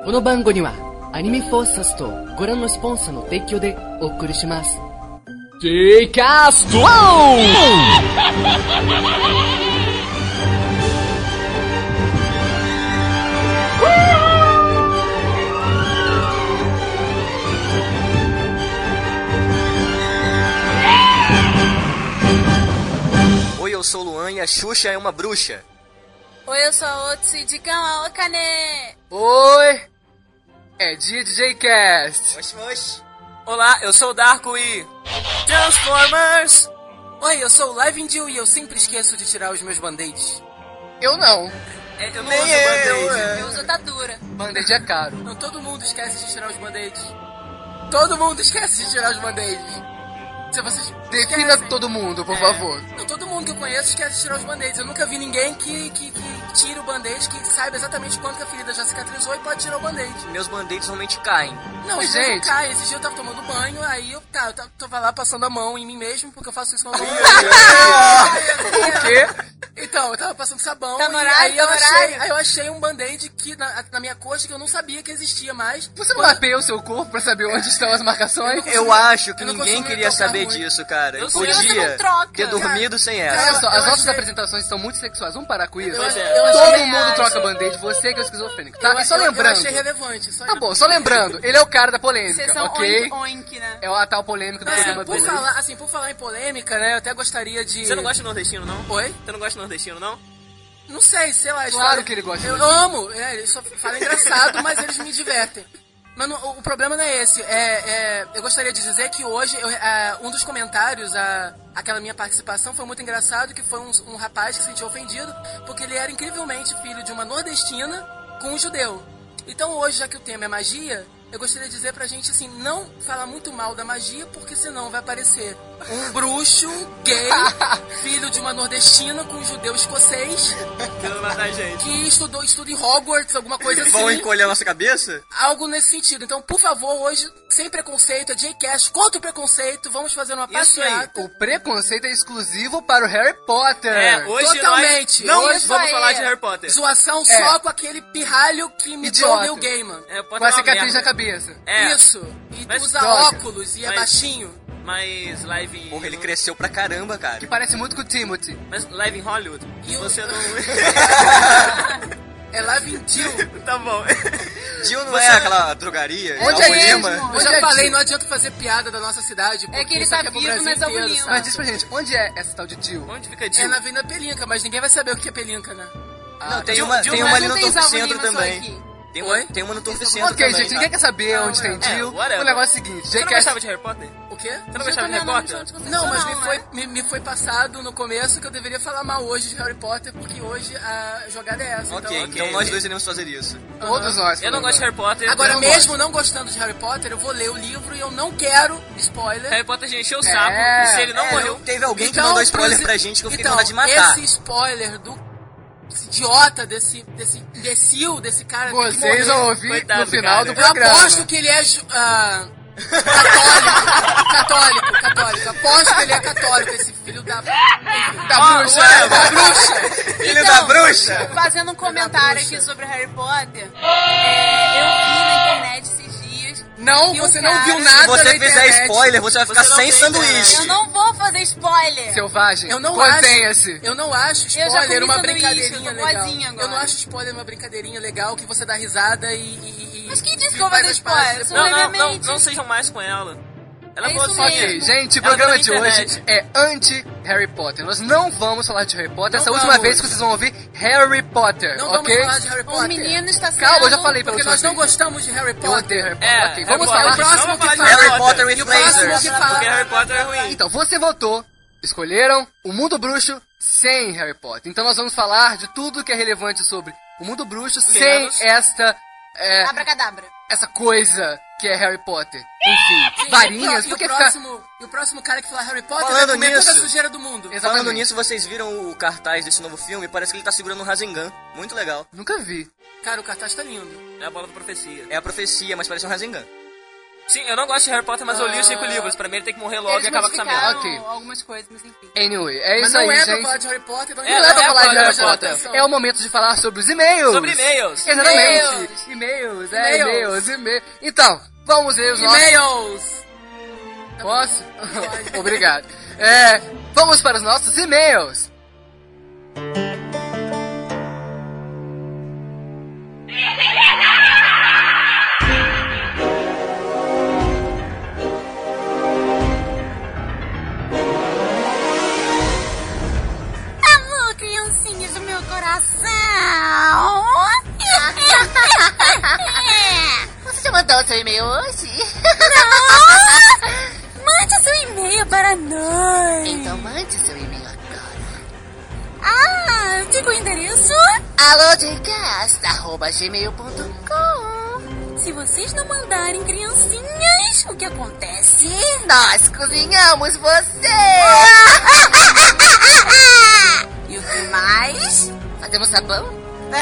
この番組はアニメフォーサスとご覧のスポンサーの提供でお送りします。J キャスト Oi, eu sou o Luan e a Xuxa é uma bruxa. Oi, eu sou a Otsu e Dicão a Okane. Oi, é dia de J-Cast. Oxi, oxi. Olá, eu sou o Darko e... Transformers! Oi, eu sou o Live Jill e eu sempre esqueço de tirar os meus band-aids. Eu não. Eu não uso band-aid. Eu uso Tadura. Band-aid é caro. Não, todo mundo esquece de tirar os band-aids. Todo mundo esquece de tirar os band-aids. Se vocês Defina esquecem. todo mundo, por favor. Não, todo mundo que eu conheço esquece de tirar os band-aids. Eu nunca vi ninguém que tire o band-aid, que saiba exatamente quando que a ferida já cicatrizou e pode tirar o band-aid. Meus band-aids normalmente caem. Não, Mas, gente, gente- não cai. Esse dia eu tava tomando banho, aí eu tava lá passando a mão em mim mesmo, porque eu faço isso com a mão. O quê? Então, eu tava passando sabão Tá e no horário, aí eu achei um band-aid que na minha coxa que eu não sabia que existia mais. Você não mapeia o seu corpo pra saber onde estão as marcações? Eu acho que eu não ninguém consigo queria tocar saber muito. disso, cara. Eu sei, você podia não troca. ter dormido sem Olha essa. só, as eu nossas achei- apresentações são muito sexuais. Vamos parar com isso? Eu achei- Todo achei- mundo troca band-aid, você que é o esquizofrênico, tá? E só Eu lembrando... achei relevante. Tá bom, só lembrando, ele é o cara da Vocês polêmica, são ok? oink oink, né? É a tal polêmica do programa Por dele. falar em polêmica, né, eu até gostaria de... Você não gosta de nordestino, não? Oi? Você não gosta de nordestino, não? Não sei lá. a Claro história- que ele gosta Eu disso. amo, eles só falam engraçado, mas eles me divertem. Mas o problema não é esse. Eu gostaria de dizer que hoje, um dos comentários, aquela minha participação foi muito engraçado, que foi um rapaz que se sentiu ofendido, porque ele era incrivelmente filho de uma nordestina com um judeu. Então hoje, já que o tema é magia, eu gostaria de dizer pra gente, assim, não falar muito mal da magia, porque senão vai aparecer um bruxo gay, filho de uma nordestina com um judeu escocês, Querendo matar a gente. que estuda em Hogwarts, alguma coisa assim. Vão encolher a nossa cabeça? Algo nesse sentido. Então, por favor, hoje, sem preconceito, é J-Cast contra o preconceito, vamos fazer uma Isso aí. passeata. O preconceito é exclusivo para o Harry Potter. É, hoje Totalmente. nós não Hoje vamos aí. falar de Harry Potter. Zoação só com aquele pirralho que imitou o Idiota. Neil Gaiman. É, Potter Com a é uma cicatriz merda. na cabeça. É, Isso. E Mas usa droga. óculos e é Mas- baixinho. mas live... Porra, ele cresceu pra caramba, cara. Que parece muito com o Timothy. Mas live em Hollywood. E o- Você não... É lá Vintil. Tá bom. Jill não é aquela drogaria? Onde Alvo é Lima? mesmo? Eu Onde já é falei, Jill? não adianta fazer piada da nossa cidade. É que ele isso tá aqui pro vivo, Brasil mas é o inteiro, Lima. sabe? Mas diz pra gente, onde é essa tal de Jill? Onde fica É Jill? na Avenida Pelinca, mas ninguém vai saber o que é Pelinca, né? Não, tem Jill- uma, Jill tem não uma é- ali no não tem Turfo Salvo Centro Lima só também. aqui. Oi? Tem uma no Turfo Centro Ok, também. gente, ninguém quer saber Não, onde tem é, Jill. whatever. O negócio é o seguinte, Você não J-Cast... gostava de Harry Potter? O quê? Você não gostava de Harry Potter? Não, mas me foi passado no começo que eu deveria falar mal hoje de Harry Potter, porque hoje a jogada é essa. Ok, então nós dois iremos fazer isso. Todos nós. Eu não gosto de Harry Potter. Agora, eu não mesmo não gostando de Harry Potter, eu vou ler o livro e eu não quero spoiler. Harry Potter já encheu o saco. É. E se ele não morreu... Teve alguém que mandou spoiler pra gente que eu fiquei com vontade de matar. Então, esse spoiler desse idiota, desse imbecil, desse cara que Vocês morreu, vão ouvir Coitado no do final cara. do eu programa. aposto que ele é católico. Aposto que ele é católico, esse filho da... Da bruxa. Da bruxa. Filho da bruxa! Fazendo um comentário aqui sobre Harry Potter, eu vi na internet esses dias. Não, que você o não cara- viu Se nada você na fizer internet. spoiler, você vai ficar Você não sem tem sanduíche. Eu não vou fazer spoiler. Selvagem, Eu não contenha-se. Eu não acho Eu já spoiler comi uma sanduíche, brincadeirinha eu tô legal. boazinha agora. Eu não acho spoiler uma brincadeirinha legal que você dá risada e Mas quem disse que eu vou faz dar as spoiler? pazes Sou depois. levemente. Não sejam mais com ela. Ela É gosta isso de mesmo. Ok, gente, o Ela programa tá na de hoje internet. é anti-Harry Potter. Nós não vamos falar de Harry Potter. Essa é a Não última vamos. vez que vocês vão ouvir Harry Potter, Não ok? vamos falar de Harry O Potter. menino está sendo... Calma, eu já falei pra Porque última nós não vez. gostamos de Harry Eu Potter. odeio Harry Potter. É, ok, Harry vamos Potter. falar. O próximo Não que vamos fala... falar de Harry Potter with E o próximo lasers. que fala... Porque Harry Potter é ruim. Então, você votou, escolheram o Mundo Bruxo sem Harry Potter. Então nós vamos falar de tudo que é relevante sobre o Mundo Bruxo Menos. sem Abracadabra. essa coisa que é Harry Potter. Enfim, varinhas, E por que o ficar... próximo, e o próximo cara que falar Harry Potter Falando vai comer toda a nisso- sujeira do mundo. Exatamente. Falando nisso, vocês viram o cartaz desse novo filme? Parece que ele tá segurando um Rasengan. Muito legal. Nunca vi. Cara, o cartaz tá lindo. É a bola da profecia. É a profecia, mas parece um Rasengan. Sim, eu não gosto de Harry Potter, mas eu li os 5 livros. Pra mim ele tem que morrer logo Eles e acabar com essa merda. modificaram Ok. algumas coisas, mas enfim. Anyway, é Mas isso não aí, é pra gente. falar de Harry Potter, então É, Não é não pra é falar pra de Harry Harry Potter. Potter. É o momento de falar sobre os e-mails. Sobre e-mails. Exatamente. E-mails, e-mails. Então, vamos ver os nossos... E-mails! Posso? Obrigado. Vamos para os nossos e-mails. Alô, criancinhas do meu coração! Você já mandou seu e-mail hoje? Mande seu e-mail para nós! Então mande seu e-mail agora. Ah, diga o endereço? alodcast@gmail.com. Se vocês não mandarem criancinhas, o que acontece? Nós cozinhamos você! E o que mais? Fazemos sabão?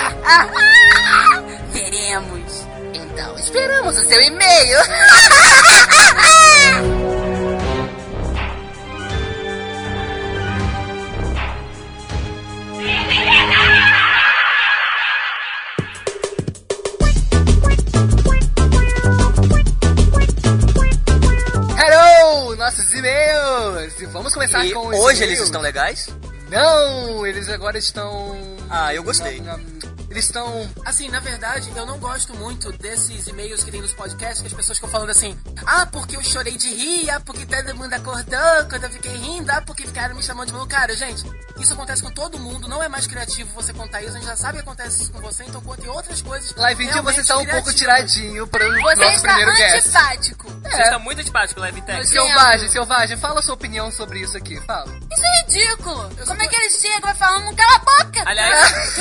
Veremos. Então esperamos o seu e-mail. Hello, nossos e-mails. E vamos começar E com os hoje e-mails. eles estão legais? Não, eles agora estão... Ah, eu gostei. Eles estão... Assim, na verdade, eu não gosto muito desses e-mails que tem nos podcasts, que as pessoas ficam falando assim, ah, porque eu chorei de rir, ah, porque todo mundo acordou quando eu fiquei rindo, ah, porque ficaram me chamando de maluco. Cara, gente, isso acontece com todo mundo, não é mais criativo você contar isso, a gente já sabe que acontece isso com você, então conte outras coisas. Live India, você está um pouco criativas. tiradinho para o Você nosso está primeiro guest. antipático. Você está muito antipático, Live Tech. Selvagem, fala a sua opinião sobre isso aqui, fala. Isso é ridículo. Como é que eles chegam e falam, não cala a boca? Aliás,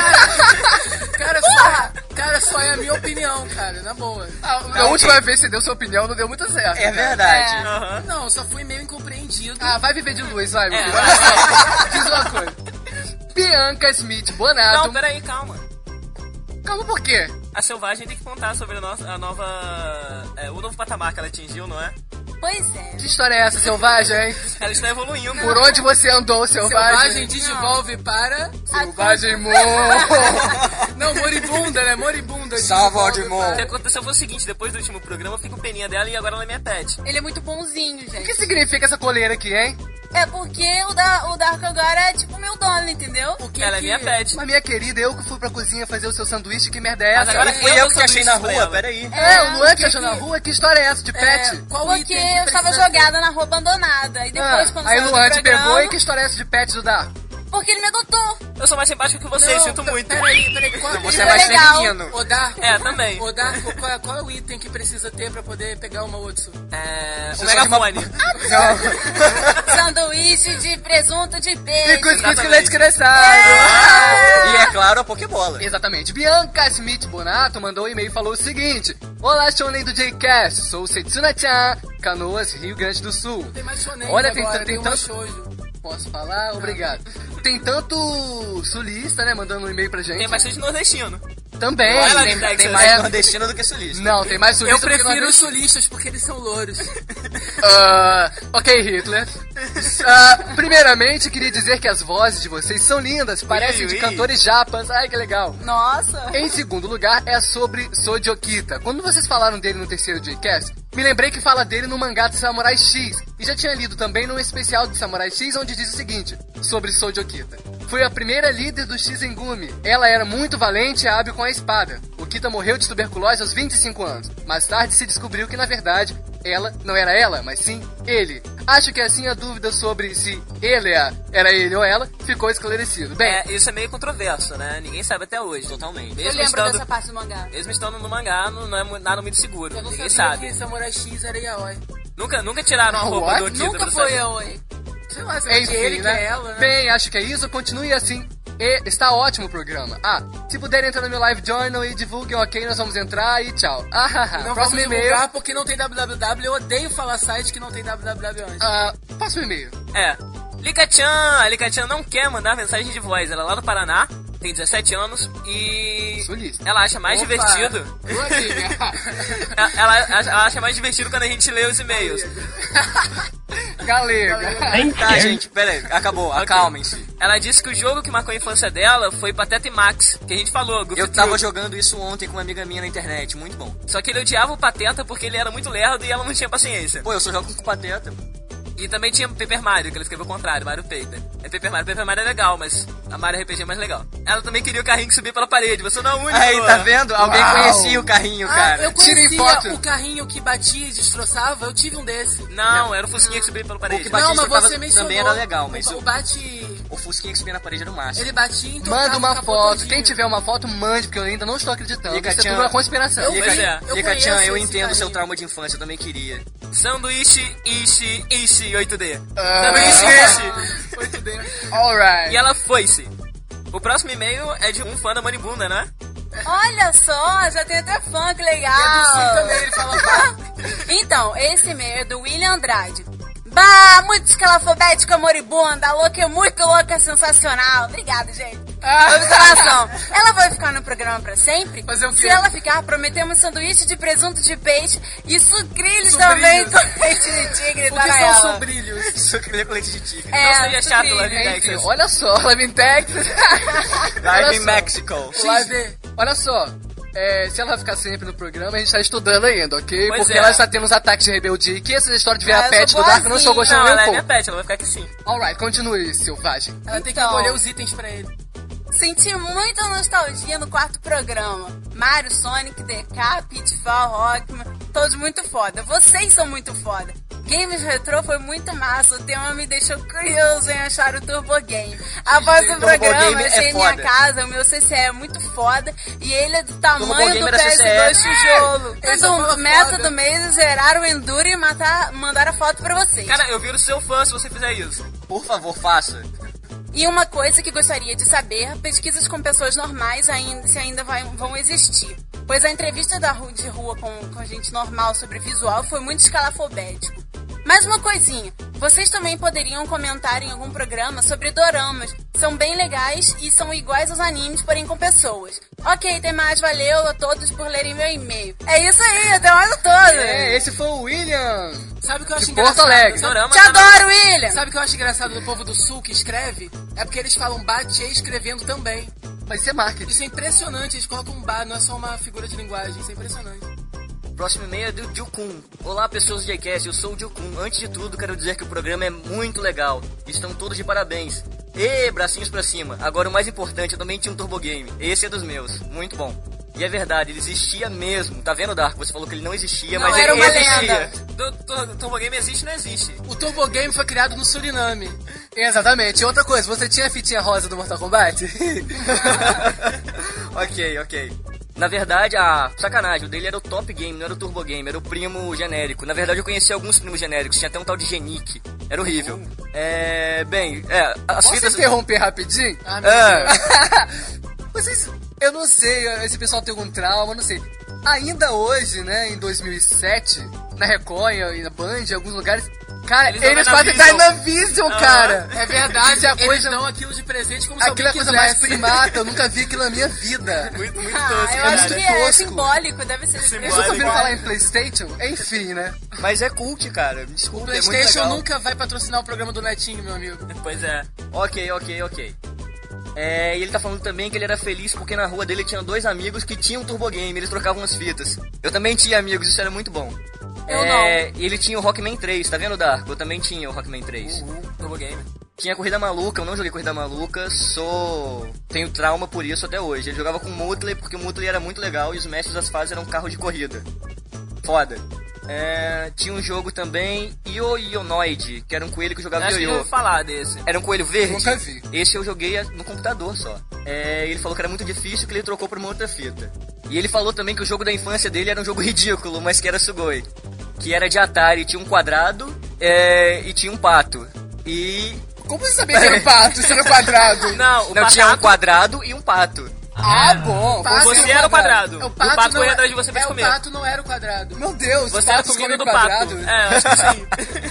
Cara, só é a minha opinião, cara, na boa. A última vez que você deu sua opinião não deu muito certo. É verdade. aham. Não, eu só fui meio incompreendido. Vai viver de luz, vai, meu É. filho. Olha só, diz uma coisa. Bianca Smith Bonato. Não, peraí, calma. Calma, por quê? A Selvagem tem que contar sobre a nova... o novo patamar que ela atingiu, não é? Pois é. Que história é essa, Selvagem, hein? Ela está evoluindo. Por onde você andou, Selvagem Selvagem? desenvolve para... Selvagem Não, moribunda, né? Moribunda. Salva desenvolve Odmon. O que aconteceu foi o seguinte, depois do último programa eu fiquei com peninha dela e agora ela é minha pet. Ele é muito bonzinho, O gente. que significa essa coleira aqui, hein? É porque o Darko agora é tipo meu dono, entendeu? O que Ela é minha pet. Mas, minha querida, eu que fui pra cozinha fazer o seu sanduíche, que merda é Mas essa? agora Fui eu que te achei na rua, peraí. O Luan que que achou na rua, que história é essa de pet? Qual Porque item que eu estava precisa jogada na rua abandonada. E depois, quando Aí saiu do Luan te programa, pegou e que história é essa de pet do Darko? Porque ele me adotou. Eu sou mais simpático que você, Não, sinto muito. Peraí, qual Você Isso é é mais legal. feminino. Ô, Darko, É, também. Ô, Darko, qual é o item que precisa ter pra poder pegar uma Otsu? O megafone. Sanduíche de presunto de E peixe. cuscuz com Exatamente. leite crescado. E é claro, a Pokébola. Exatamente. Bianca Smith Bonato mandou um e-mail e falou o seguinte: Olá, Shonen do J-Cast, sou Setsuna-chan, Canoas, Rio Grande do Sul. Tem mais shonen Olha, agora, tem uma tanto... shoujo. Posso falar? Obrigado. Tem tanto sulista, né, mandando um e-mail pra gente. Tem bastante nordestino. Também. Olha, Tem, Texas. tem mais nordestino do que sulista. Não, tem mais Eu sulista do que prefiro os nordestino. sulistas porque eles são louros. Ok, Hitler. Primeiramente, queria dizer que as vozes de vocês são lindas, parecem de ui. cantores japas. Ai, que legal. Nossa. Em segundo lugar, é sobre Soji Okita. Quando vocês falaram dele no terceiro J-Cast, me lembrei que fala dele no mangá de Samurai X. E já tinha lido também num especial de Samurai X, onde diz o seguinte, sobre Soji Okita. Foi a primeira líder do Shizengumi. Ela era muito valente e hábil com a espada. Okita morreu de tuberculose aos 25 anos. Mais tarde se descobriu que, na verdade, ela não era ela, mas sim ele. Acho que assim a dúvida sobre se ele era ele ou ela ficou esclarecido. Bem, Isso é meio controverso, né? Ninguém sabe até hoje. Totalmente. Eu Mesmo lembro estando, dessa parte do mangá. mesmo estando no mangá, não é nada muito seguro. Eu não Ninguém sabia sabe. que Samurai X era yaoi. Nunca tiraram a roupa What? do Okita Nunca pra foi saber. eu, hein? Sei lá, será que enfim, ele que né? é ela, né? Bem, acho que é isso. Continue assim. E está ótimo o programa. Se puderem entrar no meu live journal e divulguem, ok, nós vamos entrar e tchau. Não Próximo vamos e-mail. divulgar porque não tem www. Eu odeio falar site que não tem www antes. Próximo e-mail. A Lika-chan não quer mandar mensagem de voz. Ela é lá do Paraná. tem 17 anos e Sulista. ela acha mais divertido. Ela acha mais divertido quando a gente lê os e-mails. Galega. Tá, gente, pera aí, acabou, acalmem-se. Ela disse que o jogo que marcou a infância dela foi Pateta e Max, que a gente falou. Goofy Eu tava Troop. jogando isso ontem com uma amiga minha na internet, muito bom. Só que ele odiava o Pateta porque ele era muito lerdo e ela não tinha paciência. Pô, eu só jogo com Pateta. E também tinha Paper Mario, que ela escreveu o contrário, Mario Paper. É Paper Mario é legal, mas a Mario RPG é mais legal. Ela também queria o carrinho que subia pela parede, você não é o único. Aí, tá vendo? Alguém Uau. conhecia o carrinho, cara. Eu Tirem foto. conhecia o carrinho que batia e destroçava, eu tive um desse. Não, era o Fusquinha que subia pela parede. O que batia Não, mas trocava você mencionou. também era legal, mas o bate... o Fusquinha que subia na parede era o máximo. Ele batia e trocava Manda o uma capô foto. todinho. Quem tiver uma foto, mande, porque eu ainda não estou acreditando. Liga, Isso é Tchan. tudo uma conspiração. Eu Pois conheço- é. eu Liga-Tchan, conheço eu esse entendo o seu carrinho. trauma de infância, eu também queria. Sanduíche, Ishi, 8D. Ah. Sanduíche, Ishi. 8D. Alright. E ela foi-se. O próximo e-mail é de um fã da Maribunda, né? Olha só, já tem até fã, que legal. Sim, também ele fala. Então, esse e-mail é do William Andrade. Bah, muito escalafobética moribunda, louca é muito louca, sensacional. Obrigada, gente. Observação. Ela vai ficar no programa pra sempre? Fazer o quê? Se ela ficar, prometemos sanduíche de presunto de peixe e sucrilhos também com leite de tigre O para que são ela. sobrilhos? Só queria com leite de tigre. É, Não seria chato sucrilhos. lá em Enfim, Texas. olha só, Live in Texas. Live Olha in só. Mexico. Live- Olha só, se ela vai ficar sempre no programa, a gente tá estudando ainda, ok? Pois Porque é. ela está tendo uns ataques de rebeldia. Que essa história de virar eu pet sou do Dark, eu não estou boazinha. gostando Não, nem ela um é minha pouco. pet, ela vai ficar aqui sim. Alright, continue, selvagem. Ela tem que Então. encolher os itens pra ele. Senti muita nostalgia no quarto programa. Mario, Sonic, DK, Pitfall, Rockman, todos muito foda. Vocês são muito foda. Games Retro foi muito massa. O tema me deixou curioso em achar o Turbo Game. Após o Turbo programa, Game é achei minha foda. casa, o meu CCE é muito foda e ele é do Turbo tamanho Game do era PS2 CCE. tijolo. Essa Então, foi o meta foda. do mês é zerar o Enduro e mandar a foto pra vocês. Cara, eu viro seu fã se você fizer isso. Por favor, faça. E uma coisa que gostaria de saber, pesquisas com pessoas normais ainda vão existir. Pois a entrevista de rua com gente normal sobre visual foi muito escalafobético. Mais uma coisinha, vocês também poderiam comentar em algum programa sobre doramas. São bem legais e são iguais aos animes, porém com pessoas. Ok, tem mais, valeu a todos por lerem meu e-mail. É isso aí, até mais a todos. Esse foi o William. Sabe o que eu acho De engraçado? Porto Alegre. Dorama Te adoro, William! Sabe o que eu acho engraçado do povo do Sul que escreve? É porque eles falam bate escrevendo também. Vai ser marketing. Isso é impressionante, eles colocam um bar, não é só uma figura de linguagem, isso é impressionante. Próximo e-mail é do Jukun. Olá, pessoas do Jcast, eu sou o Jukun. Antes de tudo, quero dizer que o programa é muito legal. Estão todos de parabéns. E bracinhos pra cima. Agora, o mais importante, eu também tinha um Turbo Game. Esse é dos meus. Muito bom. E é verdade, ele existia mesmo. Tá vendo, Dark? Você falou que ele não existia, Não, mas era ele uma existia. lenda. Turbo Game existe ou não existe? O Turbo Game foi criado no Suriname. Exatamente. E outra coisa, você tinha a fitinha rosa do Mortal Kombat? Ok. Na verdade, sacanagem, o dele era o Top Game, não era o Turbo Game, era o primo genérico. Na verdade, eu conheci alguns primos genéricos, tinha até um tal de Genic. Era horrível. As Posso fitas... interromper rapidinho? Ah, meu Deus. Vocês, eu não sei, esse pessoal tem algum trauma, eu não sei. Ainda hoje, né, em 2007, na Record e na Band, em alguns lugares, cara, Eles dão eles fazem Dynavision, cara. É verdade, Isso é a eles coisa- dão aquilo de presente como se Aquilo é a alguém coisa mais quisesse. primata, eu nunca vi aquilo na minha vida. Muito Ah, tosco, eu cara. acho que é tosco. simbólico, deve ser Vocês Simbólico. nunca ouviram falar em Playstation? Enfim, né? Mas é cult, cara, O desculpa, é muito PlayStation legal. nunca vai patrocinar o programa do Netinho, meu amigo. Pois é. Ok. E ele tá falando também que ele era feliz porque na rua dele tinha 2 amigos que tinham Turbo Game, eles trocavam as fitas. Eu também tinha amigos, isso era muito bom. Eu não. E ele tinha o Rockman 3, tá vendo, Dark? Eu também tinha o Rockman 3. Turbo Game. Tinha Corrida Maluca, eu não joguei Corrida Maluca, tenho trauma por isso até hoje. Ele jogava com o Mutley porque o Mutley era muito legal e os mestres das fases eram carro de corrida. Foda. Tinha um jogo também, Ionoid, que era um coelho que jogava Acho que eu ioiô. vou falar desse. Era um coelho verde? Nunca vi. Esse eu joguei no computador só. Ele falou que era muito difícil, que ele trocou por uma outra fita. E ele falou também que o jogo da infância dele era um jogo ridículo, mas que era Sugoi. Que era de Atari, tinha um quadrado e tinha um pato. E... Como você sabia que era um pato, se era um quadrado? Não, o Não, tinha um pato- quadrado e um pato. Ah, bom. Pato Você e era o quadrado. O O pato não corria é- atrás de você pra te O comer. pato não era o quadrado. Meu Deus, Você era a patos comida comem do pato. quadrado. É, acho que sim. Devia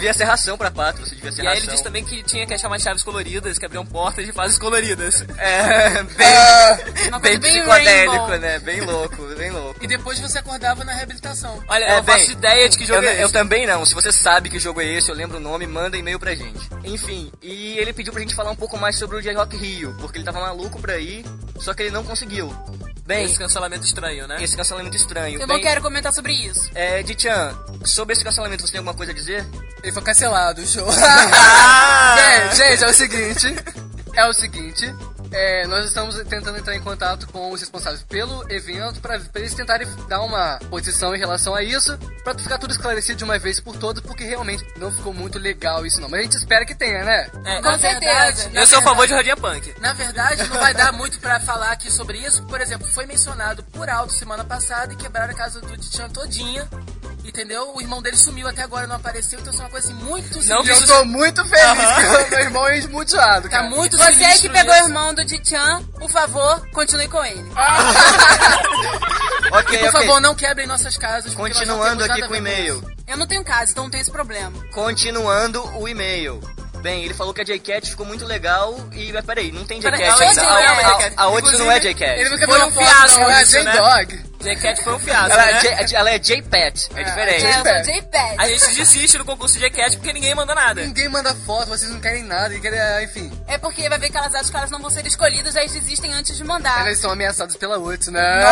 devia ser ração pra pato, você devia ser E ração. aí ele disse também que tinha que achar umas chaves coloridas, que abriam portas de fases coloridas. Uma Bem coisa bem psicodélico, rainbow. né? Bem louco, bem louco. E depois você acordava na reabilitação. Olha, eu não faço ideia de que jogo é eu esse. também não. Se você sabe que jogo é esse, eu lembro o nome, manda e-mail pra gente. Enfim, e ele pediu pra gente falar um pouco mais sobre o J-Rock Rio, porque ele tava maluco pra ir, só que ele não conseguiu. Bem, Esse cancelamento estranho, né? esse cancelamento estranho. Eu Bem, não quero comentar sobre isso. Dichan, sobre esse cancelamento, você tem alguma coisa a dizer? Ele foi cancelado, o show. Gente, é o seguinte, nós estamos tentando entrar em contato com os responsáveis pelo evento pra eles tentarem dar uma posição em relação a isso, pra ficar tudo esclarecido de uma vez por todas, porque realmente não ficou muito legal isso não. Mas a gente espera que tenha, né? Com certeza. Eu sou a favor de rodinha punk. Na verdade, não vai dar muito pra falar aqui sobre isso. Por exemplo, foi mencionado por alto semana passada e quebraram a casa do Dichan todinha. Entendeu? O irmão dele sumiu até agora, não apareceu. Então, isso é uma coisa assim muito Não que E eu isso- tô muito feliz que o meu irmão é esmuteado, Tá cara. muito Você sinistro que pegou o isso. irmão do Dichan, por favor, continue com ele. Ok, Por favor, não quebrem nossas casas. porque nós não Continuando temos aqui nada a com o ver e-mail. isso. Eu não tenho casa, então não tenho esse problema. Continuando o e-mail. Bem, ele falou que a J-Cat ficou muito legal e... Mas peraí, não tem J-Cat Peraí, ainda. não é J-Cat. A Otsu não é Ele J-Cat. nunca Foi viu um uma foto, fiasco não, é isso, né? J-Dog. J-Cat foi um fiasco, Ela né? é J-Pat, é diferente. Eu sou J-Pad. A gente desiste do concurso de J-Cat porque ninguém manda nada. Ninguém manda foto, vocês não querem nada, e querem, enfim. É porque vai ver que elas acham que elas não vão ser escolhidas, aí desistem antes de mandar. Elas são ameaçadas pela Otsu, né?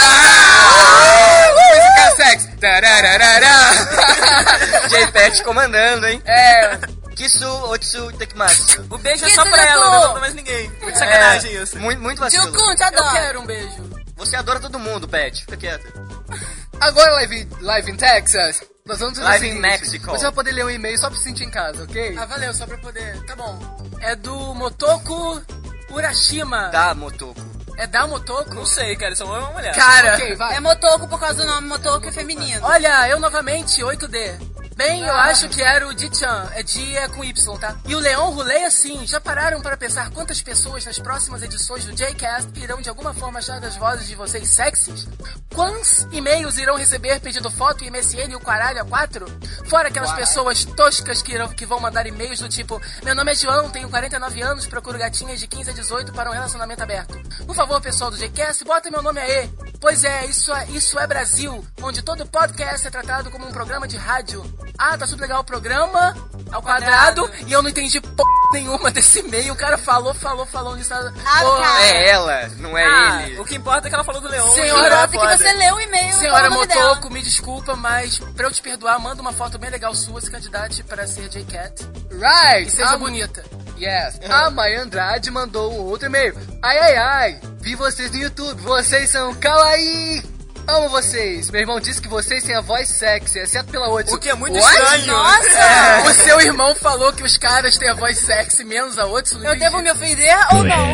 Música sexy. Tarararara. J-Pat comandando, hein? Kisu, Otsu, Tekimatsu. O beijo é Que só pra tudo! ela, não manda mais ninguém. Muito sacanagem isso. Muito vacilo. Tio-kun, te Eu adoro. quero um beijo. Você adora todo mundo, Pat. Fica quieto. Agora, live in Texas, nós vamos fazer Live o in seguinte, Mexico. Você vai poder ler um e-mail só pra se sentir em casa, ok? Ah, valeu, só pra poder. Tá bom. É do Motoko Urashima. Tá, Motoko. É da Motoko? Não sei, cara, isso é uma mulher. Cara, Ok, vai. É Motoko por causa do nome, Motoko é feminino. olha, eu novamente, 8D. Bem, eu acho que era o Dichan, é com Y, tá? E o Leon Rulei assim, já pararam para pensar quantas pessoas nas próximas edições do J-Cast irão de alguma forma achar das vozes de vocês sexys? Quantos e-mails irão receber pedindo foto e MSN e o caralho a 4? Fora aquelas pessoas toscas que vão mandar e-mails do tipo: meu nome é João, tenho 49 anos, procuro gatinhas de 15 a 18 para um relacionamento aberto. Por favor, pessoal do J-Cast, bota meu nome aí. Pois é, isso é Brasil, onde todo podcast é tratado como um programa de rádio. Ah, tá tudo legal o programa, ao quadrado, e eu não entendi p*** nenhuma desse e-mail. O cara falou nisso. cara. É ela, não é ele. O que importa é que ela falou do Leão. Senhora, e Importa foda. que você leu o e-mail. Senhora e falou o nome dela. Motoko, me desculpa, mas pra eu te perdoar, manda uma foto bem legal sua, se candidate para ser J-Cat. Right! E seja bonita. Yes. A Maia Andrade mandou um outro e-mail. Ai, vi vocês no YouTube, vocês são kawaii! Amo vocês. Meu irmão disse que vocês têm a voz sexy, exceto pela Otsu. O que é muito What? estranho. Nossa! O seu irmão falou que os caras têm a voz sexy, menos a Otsu. não Eu entendi. devo me ofender ou não?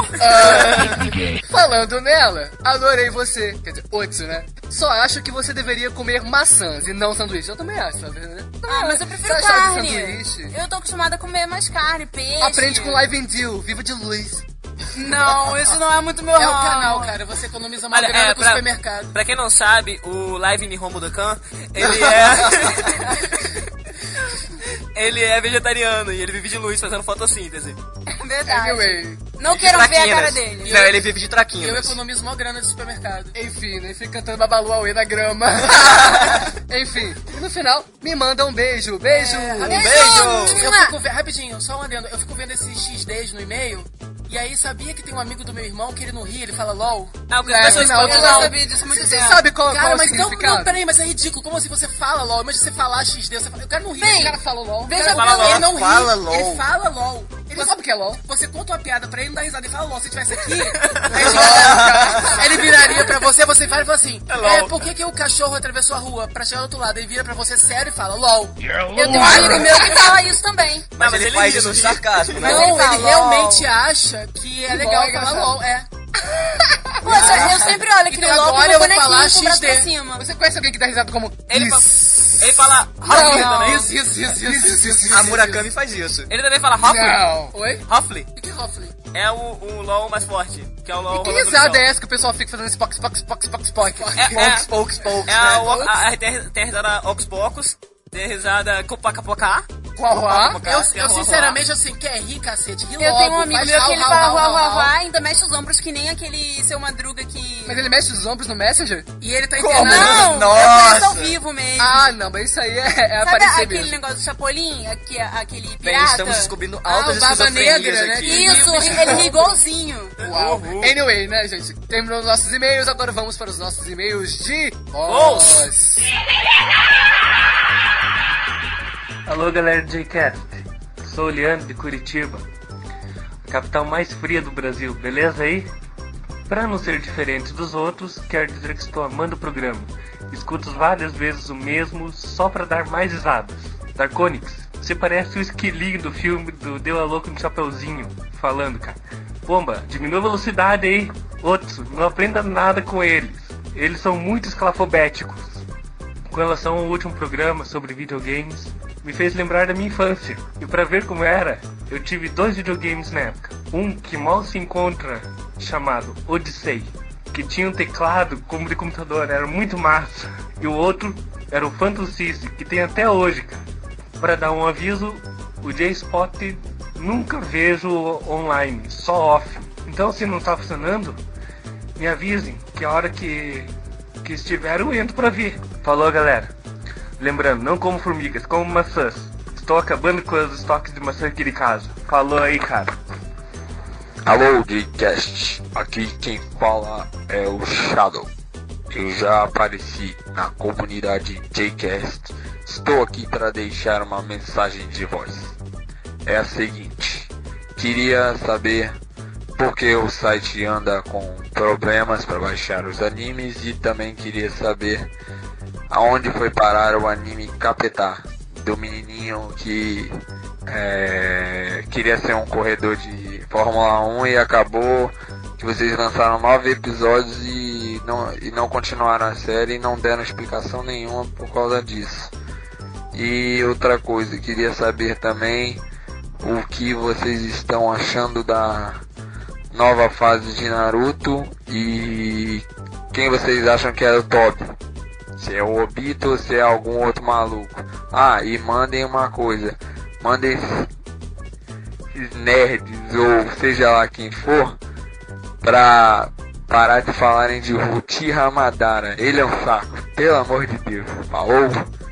Falando nela, adorei você. Quer dizer, Otsu, né? Só acho que você deveria comer maçãs e não sanduíche. Eu também acho, sabe? Ah, mas eu prefiro Sabe de carne. sanduíche? Eu tô acostumada a comer mais carne, peixe. Aprende com Live and Deal, viva de luz. Não, isso não é muito meu É o ramo. canal, cara. Você economiza uma Olha, grana com o pra supermercado. quem não sabe, o Live Nihon Budokan, ele é... ele é vegetariano e ele vive de luz fazendo fotossíntese. Verdade. Anyway, Não queiram ver a Traquinas. cara dele. Não, ele vive de Eu traquinas. economizo uma grana de supermercado. enfim, né? Fica cantando Babalu Aue na grama. Enfim, e no final, me manda um beijo. Beijo! Beijo! Eu fico rapidinho, só um adendo. Eu fico vendo esses XDs no e-mail. E aí, sabia que tem um amigo do meu irmão que ele não ri, ele fala LOL? Ah, o que É, as pessoas não, Eu podem não não. sabia disso há muito Você tempo. sabe qual Cara, é o mas então, significado? não, peraí, mas é ridículo. Como assim você fala LOL? Imagina você falar XD, você fala, o cara não ri, Bem, o cara fala LOL. veja O cara bem, ele não ri, fala LOL. ele fala LOL. Ele sabe o que é LOL? Você conta uma piada pra ele, não dá risada e fala LOL. Se tivesse aqui, ele viraria pra você, você vai e fala assim: por que o cachorro atravessou a rua pra chegar do outro lado? Ele vira pra você sério e fala LOL. Eu tenho um amigo meu que fala isso também. Mas ele faz ri, isso não de ri. sarcasmo, né? Mas Não, ele fala ele LOL. realmente acha que é legal é falar engraçado. LOL, é. Poxa, eu sempre olho aquele Então LOL agora com eu o vou falar bonequinho com o braço XD. pra cima. Você conhece alguém que dá risada como Ele isso? fala Hoffley também. Isso. A Murakami faz isso. Ele também fala Hoffley. Não. Oi? Hoffley O que é Hoffley? é o LOL mais forte, que é o LOL E que rolando no risada chão. é essa que o pessoal fica fazendo Spock? Spokes, Tem a risada Ox Pocos, tem a risada Copacapocá, Qual? Eu sinceramente, assim, quer rir, cacete, ri logo. Eu tenho um amigo faz meu rau, que ele rau, fala rau, rau, rau. ruá, ainda mexe os ombros que nem aquele Seu Madruga que... Mas ele mexe os ombros no Messenger? E ele tá Não, internado. eu conheço ao vivo mesmo. Ah, não, mas isso aí é Sabe aparecer aquele mesmo. negócio do Chapolin? Aquele pirata? Bem, estamos descobrindo altas o Barba esquizofrenias Negra, né? aqui. Isso, ele ri igualzinho. Uau. Anyway, né, gente? Terminou os nossos e-mails, agora vamos para os nossos e-mails de voz. Alô, galera do Jcast. Sou o Leandro de Curitiba, a capital mais fria do Brasil, beleza aí? Pra não ser diferente dos outros, quero dizer que estou amando o programa. Escuto várias vezes o mesmo só pra dar mais risadas. Darkonix, você parece o esquilinho do filme do Deu a Louco no Chapeuzinho, falando, cara. Pomba, diminua a velocidade aí. Outros, não aprenda nada com eles. Eles são muito escalafobéticos. Com relação ao último programa sobre videogames, me fez lembrar da minha infância. E pra ver como era, eu tive 2 videogames na época. Um que mal se encontra, chamado Odyssey, que tinha um teclado como de computador, era muito massa. E o outro era o Phantom System, que tem até hoje, cara. Para dar um aviso, o J-Spot nunca vejo online, só off. Então se não tá funcionando, me avisem, que a hora que estiver eu entro pra ver. Falou, galera. Lembrando, não como formigas, como maçãs. Estou acabando com os estoques de maçã aqui de casa. Falou aí, cara. Alô, Jcast. Aqui quem fala é o Shadow. Eu já apareci na comunidade Jcast. Estou aqui para deixar uma mensagem de voz. É a seguinte. Queria saber por que o site anda com problemas para baixar os animes e também queria saber aonde foi parar o anime Capetá, do menininho que queria ser um corredor de Fórmula 1 e acabou que vocês lançaram 9 episódios e não continuaram a série e não deram explicação nenhuma por causa disso. E outra coisa, queria saber também o que vocês estão achando da nova fase de Naruto e quem vocês acham que é o top. Se é o Obito ou se é algum outro maluco. Ah, e mandem uma coisa. Mandem esses nerds ou seja lá quem for pra parar de falarem de Uchiha Madara. Ele é um saco, pelo amor de Deus. Falou?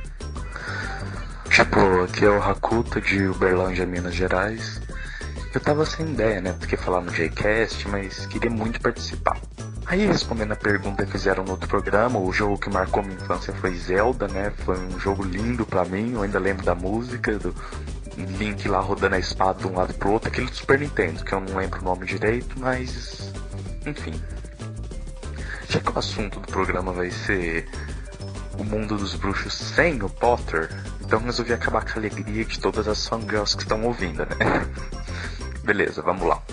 Tipo, aqui é o Hakuta de Uberlândia, Minas Gerais. Eu tava sem ideia, né, do que falar no Jcast, mas queria muito participar. Aí, respondendo a pergunta que fizeram no outro programa, o jogo que marcou minha infância foi Zelda, né? Foi um jogo lindo pra mim, eu ainda lembro da música, do Link lá rodando a espada de um lado pro outro, aquele do Super Nintendo, que eu não lembro o nome direito, mas... enfim. Já que o assunto do programa vai ser o mundo dos bruxos sem o Potter, então resolvi acabar com a alegria de todas as fangirls que estão ouvindo, né? Beleza, vamos lá.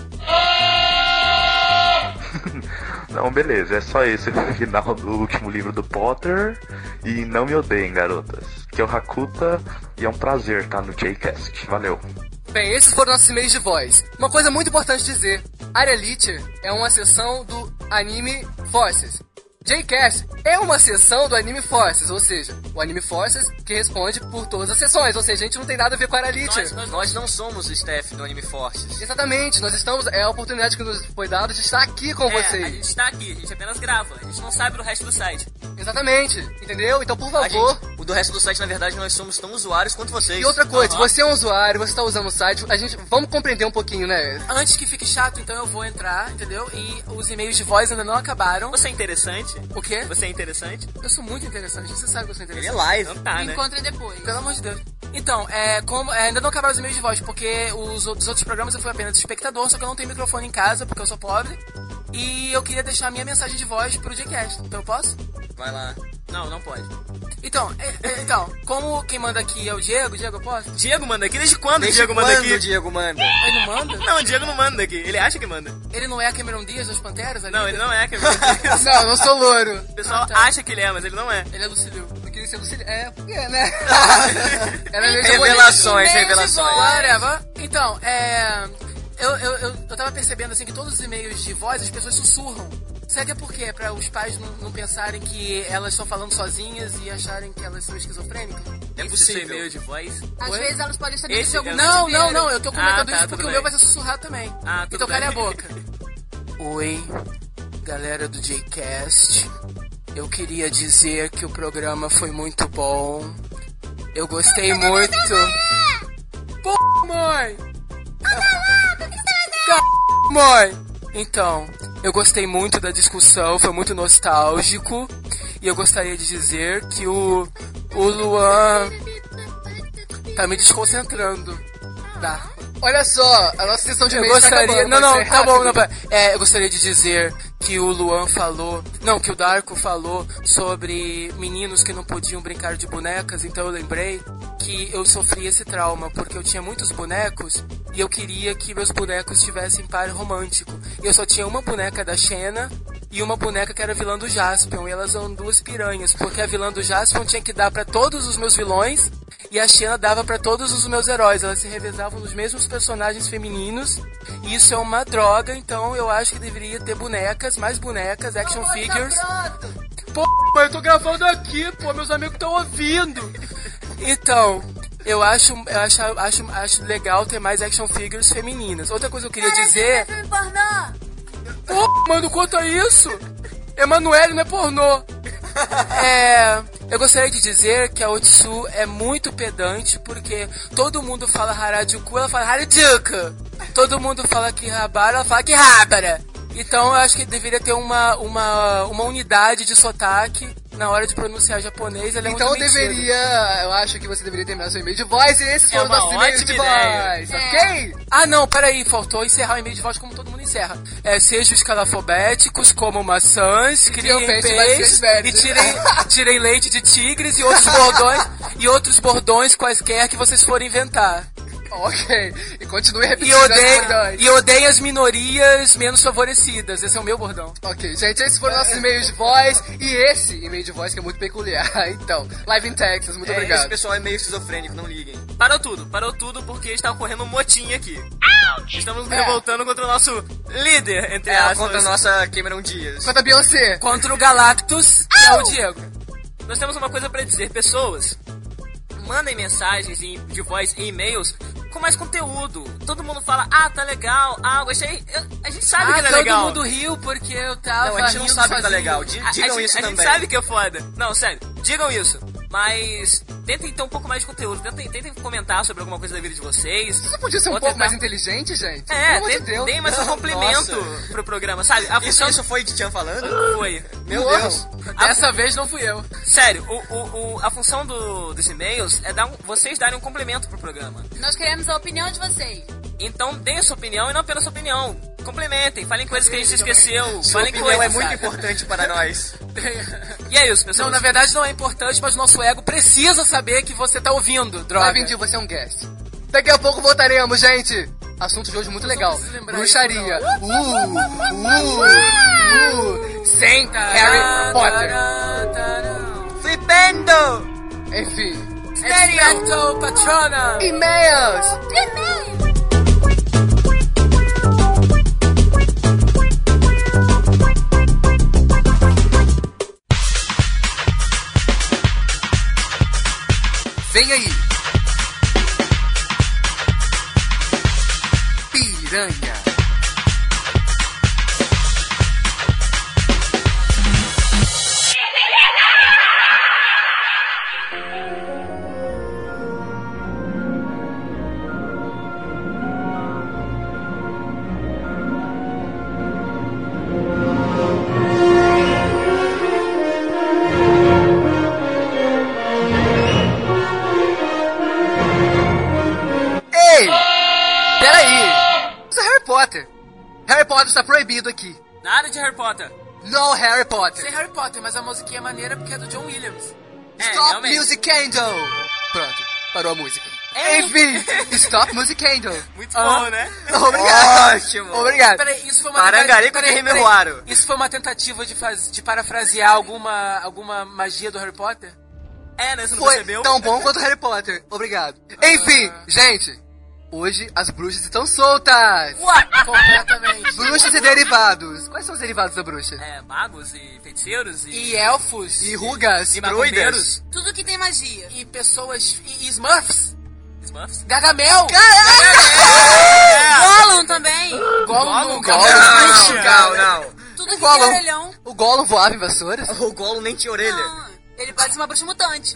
Não, beleza, é só esse o final do último livro do Potter. E não me odeiem, garotas. Que é o Hakuta e é um prazer estar no Jcast. Valeu. Bem, esses foram nossos e-mails de voz. Uma coisa muito importante dizer: Área Liter é uma seção do Anime Forces. Jcast é uma seção do Anime Forces, ou seja, o Anime Forces que responde por todas as sessões, ou seja, a gente não tem nada a ver com a Área Liter. Nós não somos o staff do Anime Forces. Exatamente, nós estamos, é a oportunidade que nos foi dada de estar aqui com vocês. A gente está aqui, a gente apenas grava, a gente não sabe do resto do site. Exatamente, entendeu? Então, por favor... o do resto do site, na verdade, nós somos tão usuários quanto vocês. E outra coisa, você é um usuário, você está usando o site, vamos compreender um pouquinho, né? Antes que fique chato, então eu vou entrar, entendeu? E os e-mails de voz ainda não acabaram. Você é interessante? O quê? Você é interessante? Eu sou muito interessante, você sabe que eu sou interessante. Ele é live. Não tá, né? Encontra depois. Pelo amor de Deus. Então, ainda não acabaram os e-mails de voz, porque os outros programas eu fui apenas espectador, só que eu não tenho microfone em casa, porque eu sou pobre. E eu queria deixar a minha mensagem de voz pro Jcast. Então eu posso? Vai lá. Não pode. Então, como quem manda aqui é o Diego, eu posso? Diego manda aqui? Desde quando Desde o Diego manda aqui? o Diego manda? Ele não manda? Não, o Diego não manda aqui. Ele acha que manda. Ele não é a Cameron Diaz dos Panteras? Não, ele não é a Cameron Diaz. Não, não sou louro. O pessoal acha que ele é, mas ele não é. Ele é Lucilio. Eu queria ser Lucilio. É, por quê, né? Revelações. Whatever. Então, eu tava percebendo assim que todos os e-mails de voz as pessoas sussurram. Será que é por quê? É pra os pais não pensarem que elas estão falando sozinhas e acharem que elas são esquizofrênicas? É possível. E-mail de voz? Às Oi? vezes elas podem estar dentro de algum Não, cativeiro. eu tô comentando tá, isso porque tudo o bem. meu vai ser sussurrar também. Tudo Então calha a bem. boca. Oi, galera do Jcast. Eu queria dizer que o programa foi muito bom. Eu gostei muito. Pô, mãe! Mãe! Então, eu gostei muito da discussão, foi muito nostálgico. E eu gostaria de dizer que o Luan tá me desconcentrando. Tá. Olha só, a nossa sessão de Eu e-mails tá gostaria... acabando, Não, vai ser tá bom. rápido. Eu gostaria de dizer que o Luan falou... Não, que o Darko falou sobre meninos que não podiam brincar de bonecas. Então eu lembrei que eu sofri esse trauma, porque eu tinha muitos bonecos e eu queria que meus bonecos tivessem par romântico. E eu só tinha uma boneca da Xena e uma boneca que era vilã do Jaspion. E elas eram duas piranhas, porque a vilã do Jaspion tinha que dar pra todos os meus vilões e a Xena dava pra todos os meus heróis. Elas se revezavam nos mesmos personagens femininos. E isso é uma droga, então eu acho que deveria ter bonecas, mais bonecas, action figures. Pô, mas eu tô gravando aqui, pô, meus amigos estão ouvindo. Então, eu acho legal ter mais action figures femininas. Outra coisa que eu queria dizer... Pô, mano, conta isso! Emanuele não é pornô. Eu gostaria de dizer que a Otsu é muito pedante, porque todo mundo fala Harajuku, ela fala Harajuku. Todo mundo fala Kihabara, ela fala Kihabara. Então eu acho que deveria ter uma unidade de sotaque na hora de pronunciar japonês. Ela é Então muito mentira. eu acho que você deveria terminar seu e-mail de voz e esses foram uma nossos e-mails de ótima voz, ok? Ah, não, peraí, faltou encerrar o e-mail de voz como todo mundo encerra. Sejam escalafobéticos, como maçãs, criem peixe, vai peixe ser e tirem leite de tigres e outros bordões quaisquer que vocês forem inventar. Ok, e continue repetindo esses bordões. E odeiem as minorias menos favorecidas. Esse é o meu bordão. Ok, gente, esses foram nossos e-mails de voz e esse e-mail de voz que é muito peculiar. Então, live in Texas, muito obrigado. Esse pessoal é meio esquizofrênico, não liguem. Parou tudo porque está ocorrendo um motim aqui. Estamos revoltando contra o nosso líder, entre aspas. Contra a nossa Cameron Diaz. Contra a Beyoncé. Contra o Galactus, que é o Diego. Nós temos uma coisa pra dizer, pessoas. Mandem mensagens de voz e e-mails com mais conteúdo. Todo mundo fala, tá legal, gostei. A gente sabe que não é legal. Todo mundo riu porque eu tava Não, a gente não rindo sabe que tá sozinho. legal. Digam isso a também. gente sabe que é foda. Não, sério, digam isso. Mas tentem ter um pouco mais de conteúdo. Tentem comentar sobre alguma coisa da vida de vocês. Você podia ser um pouco mais inteligente, gente? Pelo amor de Deus. Deem mais um complemento pro programa, sabe? Isso foi de Tchan falando? Foi. Meu Deus. Dessa vez não fui eu. Sério, a função dos e-mails é vocês darem um complemento pro programa. Nós queremos a opinião de vocês. Então deem a sua opinião e não apenas a sua opinião. Complementem, falem coisas que a gente esqueceu. Sua Falem opinião coisas, é muito sabe? importante para nós. E é isso, pessoal. Não, na verdade não é importante, mas nosso ego precisa saber que você tá ouvindo, droga. Vai, Vindy, você é um guest. Daqui a pouco voltaremos, gente. Assunto de hoje muito legal. Bruxaria. Sem Harry Potter. Flipendo! Enfim. Expecto Patrona. E-mails. Vem aí. Piranha. Harry Potter está proibido aqui. Nada de Harry Potter. No Harry Potter. Sem Harry Potter, mas a musiquinha é maneira porque é do John Williams. Stop realmente. Musicando. Pronto, parou a música. Enfim, Stop Musicando. Muito bom, né? Obrigado. Ótimo. Obrigado. Peraí, isso foi uma Parangarico de Rimeruaro. Isso foi uma tentativa de parafrasear alguma magia do Harry Potter? Né? Você não Foi percebeu? tão bom quanto Harry Potter. Obrigado. Enfim, gente. Hoje as bruxas estão soltas! Completamente. Bruxas e derivados. Quais são os derivados da bruxa? Magos e feiticeiros E elfos. E rugas. e macumbeiros. Tudo que tem magia. E pessoas... E Smurfs. Smurfs. Gargamel. Gollum também. Gollum nunca. Não. Tudo que tem Gollum. orelhão. O Gollum voava em vassouras? O Gollum nem tinha orelha. Não, ele pode ser uma bruxa mutante.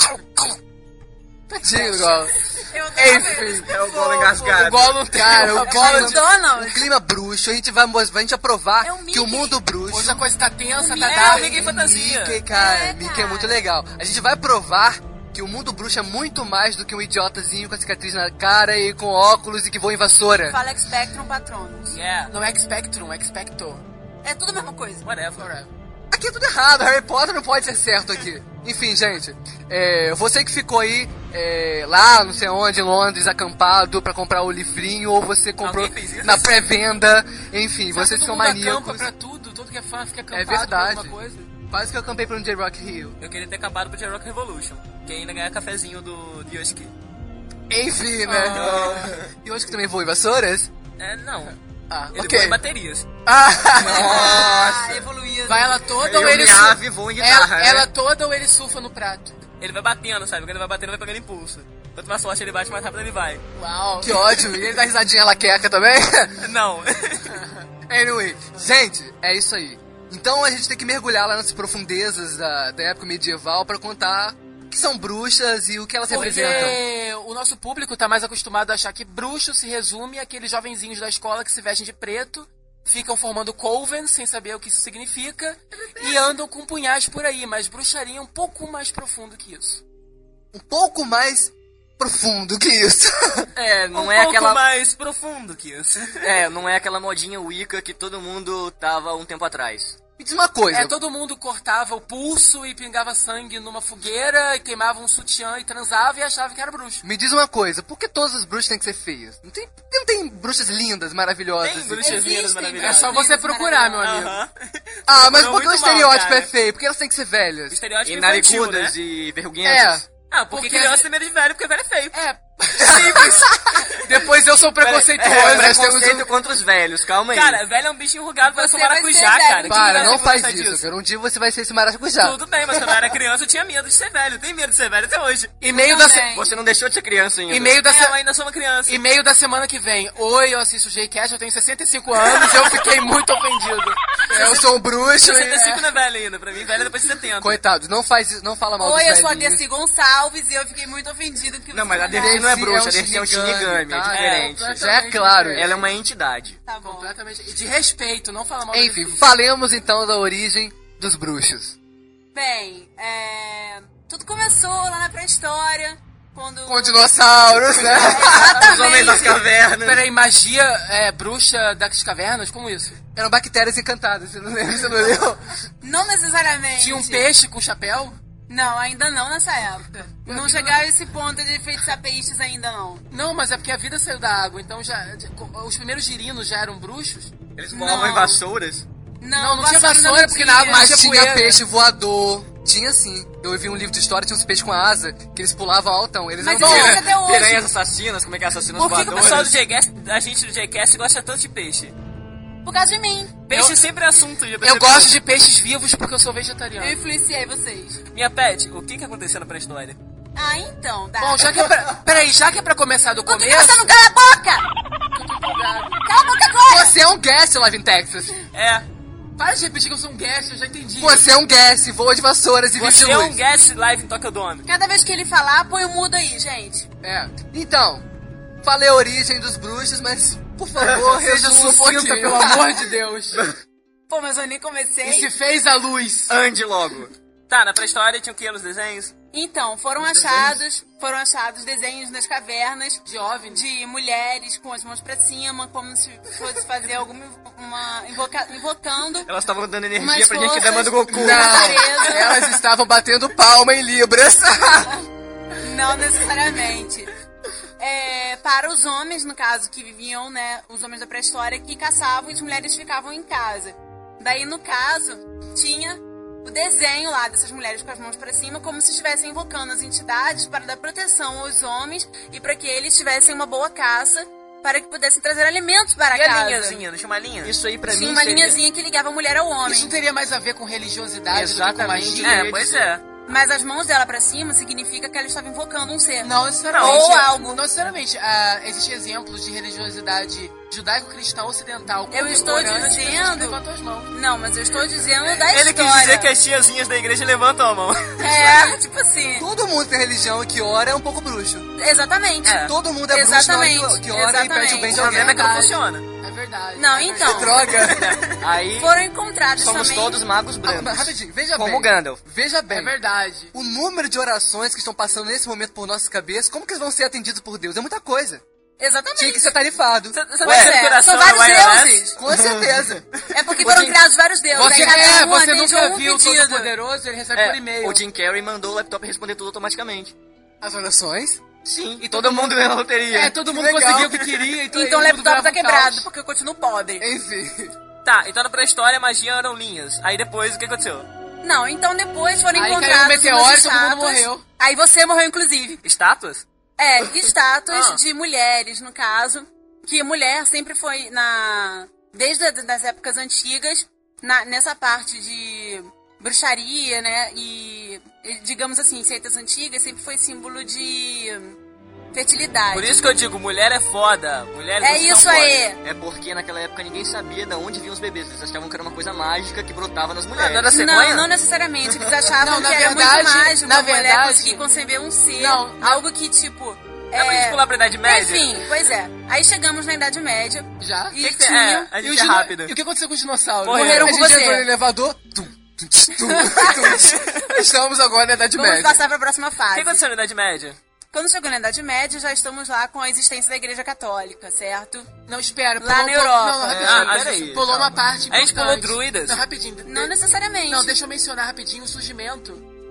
Tadinho do Gollum. Eu adoro ele. Enfim. É o Gollum engasgado. O Gollum, cara, o Gollum... Donald. O clima bruxo, a gente vai provar É o que o Mickey. mundo bruxo... Hoje a coisa tá tensa, tá É, dada. o Mickey Fantasia. Mickey, cara, É, Mickey é cara. muito legal. A gente vai provar que o mundo bruxo é muito mais do que um idiotazinho com a cicatriz na cara e com óculos e que voa em vassoura. Fala Expectrum Patronus. Yeah. Não é Expectrum, é Expector. É tudo a mesma coisa. Whatever. Aqui é tudo errado, Harry Potter não pode ser certo aqui. Enfim, gente, você que ficou aí lá, não sei onde, em Londres, acampado pra comprar o livrinho, ou você comprou Alguém fez isso? na pré-venda, enfim, Sabe, vocês todo são mundo acampa maníacos. pra tudo que é fã fica acampado É verdade. pra alguma coisa. Quase que eu acampei pra um J-Rock Rio. Eu queria ter acabado pro J-Rock Revolution, que ainda ganha cafezinho do Yoshiki. Enfim, né? E hoje que também voa em vassouras? Não. Ah, Ele ok. põe baterias. Evoluído. Vai ela toda ou Eu ele me surfa? ave vou em guitarra, né? Ela toda ou ele surfa no prato? Ele vai batendo, sabe? Quando ele vai batendo, vai pegando impulso. Quanto mais forte ele bate, mais rápido ele vai. Uau. Que ódio. E ele dá risadinha laqueca também? Não. Anyway, gente, é isso aí. Então a gente tem que mergulhar lá nas profundezas da época medieval pra contar o que são bruxas e o que elas representam. Porque o nosso público tá mais acostumado a achar que bruxo se resume àqueles jovenzinhos da escola que se vestem de preto, ficam formando covens sem saber o que isso significa e andam com punhais por aí, mas bruxaria é um pouco mais profundo que isso. Um pouco mais profundo que isso. Não Um é pouco aquela... mais profundo que isso. Não é aquela modinha Wicca que todo mundo tava um tempo atrás. Me diz uma coisa. Todo mundo cortava o pulso e pingava sangue numa fogueira e queimava um sutiã e transava e achava que era bruxo. Me diz uma coisa, por que todas as bruxas têm que ser feias? Por que não tem bruxas lindas, maravilhosas? Tem bruxas lindas, Existem É maravilhosas. só você procurar, meu amigo. Aham. Ah, mas Não, por que o muito mal, estereótipo cara. é feio? Por que elas têm que ser velhas? O estereótipo E infantil, né? narigudas e verruguentas. Porque criança tem medo de velho, porque velho é feio. Simples. Depois eu sou preconceituoso. nós temos Preconceito contra os velhos, calma aí. Cara, velho é um bicho enrugado, parece um Você vai maracujá, ser velho. cara. Que Para, criança não que faz gosta isso. disso? Um dia você vai ser esse maracujá. Tudo bem, mas quando eu era criança eu tinha medo de ser velho. Eu tenho medo de ser velho até hoje. E-mail da, Também. Você não deixou de ser criança ainda. e-mail da, Eu ainda sou uma criança. e-mail da semana que vem. Oi, eu assisto o J-Cast, eu tenho 65 anos e eu fiquei muito ofendido. Eu sou um bruxo. 65 não é velho ainda, pra mim velho é depois de 70. Coitado, não faz isso, não fala mal Oi, dos eu sou a velhinhos. Dercy Gonçalves e eu fiquei muito ofendida porque Não, você mas a não Dercy não é Dercy bruxa, é a Dercy é um Shinigami, Shinigami, tá? é diferente. Já é claro. Ela é uma entidade. Tá bom. Completamente. E de respeito, não fala mal do Enfim, filho. falemos então da origem dos bruxos. Bem, tudo começou lá na pré-história, quando... Com dinossauros, né? Os homens das cavernas. Peraí, magia bruxa das cavernas? Como isso? Eram bactérias encantadas, você não lembra? Você não leu? Não necessariamente. Tinha um peixe com chapéu? Não, ainda não nessa época. Não chegaram a esse ponto de feitiçar peixes ainda não. Não, mas é porque a vida saiu da água, então os primeiros girinos já eram bruxos? Eles voavam Não. em vassouras. Não tinha vassoura, porque na água Mas tinha tinha poeira. peixe voador. Tinha sim. Eu vi um livro de história, tinha uns peixes com asa, que eles pulavam altão. Eles Mas eram isso bons. é até hoje. Piranhas assassinas, como é que é assassinos Por que, que o pessoal do voadores? J-Cast, a gente do J-Cast gosta tanto de peixe? Por causa de mim. Peixe sempre é assunto. já Eu percebeu? gosto de peixes vivos porque eu sou vegetariano. Eu influenciei vocês. Minha pet, o que aconteceu na pré-história? Ah, então, tá. Bom, já que é pra... Peraí, já que é pra começar do Por que começo... você não cala a boca? Cala a boca agora! Você é um guest lá em Texas. Para de repetir que eu sou um guest, eu já entendi. Você é um guest, voa de vassouras e vive de Você é luz. um guest live em Tokyo Dome. Cada vez que ele falar, põe o mudo aí, gente. Então, falei a origem dos bruxos, mas, por favor, Seja resuma um sucinta, pouquinho. pelo amor de Deus. Pô, mas eu nem comecei. E se fez a luz. Ande logo. Tá, na pré-história tinha o que nos desenhos? Então, foram achados desenhos nas cavernas De OVNI. de mulheres com as mãos pra cima, como se fosse fazer invocando. Elas estavam dando energia Umas pra gente forças. dama do Goku. Não. Elas estavam batendo palma em libras. Não necessariamente. Para os homens, no caso, que viviam, né, os homens da pré-história, que caçavam e as mulheres ficavam em casa. Daí, no caso, tinha o desenho lá dessas mulheres com as mãos pra cima, como se estivessem invocando as entidades para dar proteção aos homens e para que eles tivessem uma boa caça para que pudessem trazer alimentos para E a casa. linhazinha, não chama linha? Isso aí pra Tinha mim uma seria... linhazinha que ligava a mulher ao homem. Isso não teria mais a ver com religiosidade do que com Exatamente. magia? Pois é. Mas as mãos dela pra cima significa que ela estava invocando um ser. Não necessariamente. Ou algo. Não necessariamente. Existem exemplos de religiosidade judaico-cristã ocidental. Eu estou contemporânea, que dizendo... levantam as mãos. Não, mas eu estou dizendo da Ele história. quis dizer que as tiazinhas da igreja levantam a mão. É, tipo assim. Todo mundo tem religião que ora é um pouco bruxo. Exatamente. Todo mundo é bruxo na Exatamente. hora que ora e pede o bem O de alguém. problema é que não funciona. É verdade. Não, então. Droga. Aí Foram encontrados somos também... todos magos Ah, brancos. mas rapidinho, veja Como bem. Gandalf. Veja bem. É verdade. O número de orações que estão passando nesse momento por nossas cabeças, como que eles vão ser atendidos por Deus? É muita coisa. Exatamente. Tinha que ser tarifado. Você Pois vai ser é, coração são vários no IRS? deuses. Com certeza. É porque foram criados vários deuses. Você, Aí cada um você atende nunca um viu o pedido. Todo-Poderoso, ele recebe por e-mail. O Jim Carrey mandou o laptop responder tudo automaticamente. As orações. Sim, e todo mundo ganhou na loteria. Todo mundo legal. conseguiu o que queria. Então o todo mundo laptop virava tá um quebrado, caos. porque eu continuo pobre. Enfim. Tá, então na pré-história a magia eram linhas. Aí depois, o que aconteceu? Não, então depois foram Aí encontrados caiu um meteoro umas e todo mundo estátuas. morreu. Aí você morreu, inclusive. Estátuas? É, estátuas Ah. de mulheres, no caso. Que mulher sempre foi desde as épocas antigas, nessa parte de bruxaria, né? E, digamos assim, seitas antigas, sempre foi símbolo de fertilidade. Por isso que eu digo, mulher é foda. Mulheres É vocês isso são foda. aí. É porque naquela época ninguém sabia de onde vinham os bebês. Eles achavam que era uma coisa mágica que brotava nas mulheres. não era cegonha? Não necessariamente. Eles achavam Não, na que era verdade- muito mágico na a mulher verdade- conseguir conceber um ser. Não, algo que, tipo... É pra gente pular pra Idade Média? Enfim, pois é. Aí chegamos na Idade Média. Já? E Que que tinha... a E gente é dino- rápido. E o que aconteceu com os dinossauros? Morreram A com gente você. entrou no elevador. Estamos agora na Idade Vamos Média. passar pra próxima O que fase. aconteceu na Idade Média? Quando chegou na Idade Média, já estamos lá com a existência da Igreja Católica, certo? Não, espera. Lá na Europa. Não, rapidinho. Ah, peraí, Pulou calma. uma parte A gente pulou importante. druidas. Não, rapidinho. Não necessariamente. Não, deixa eu mencionar rapidinho o surgimento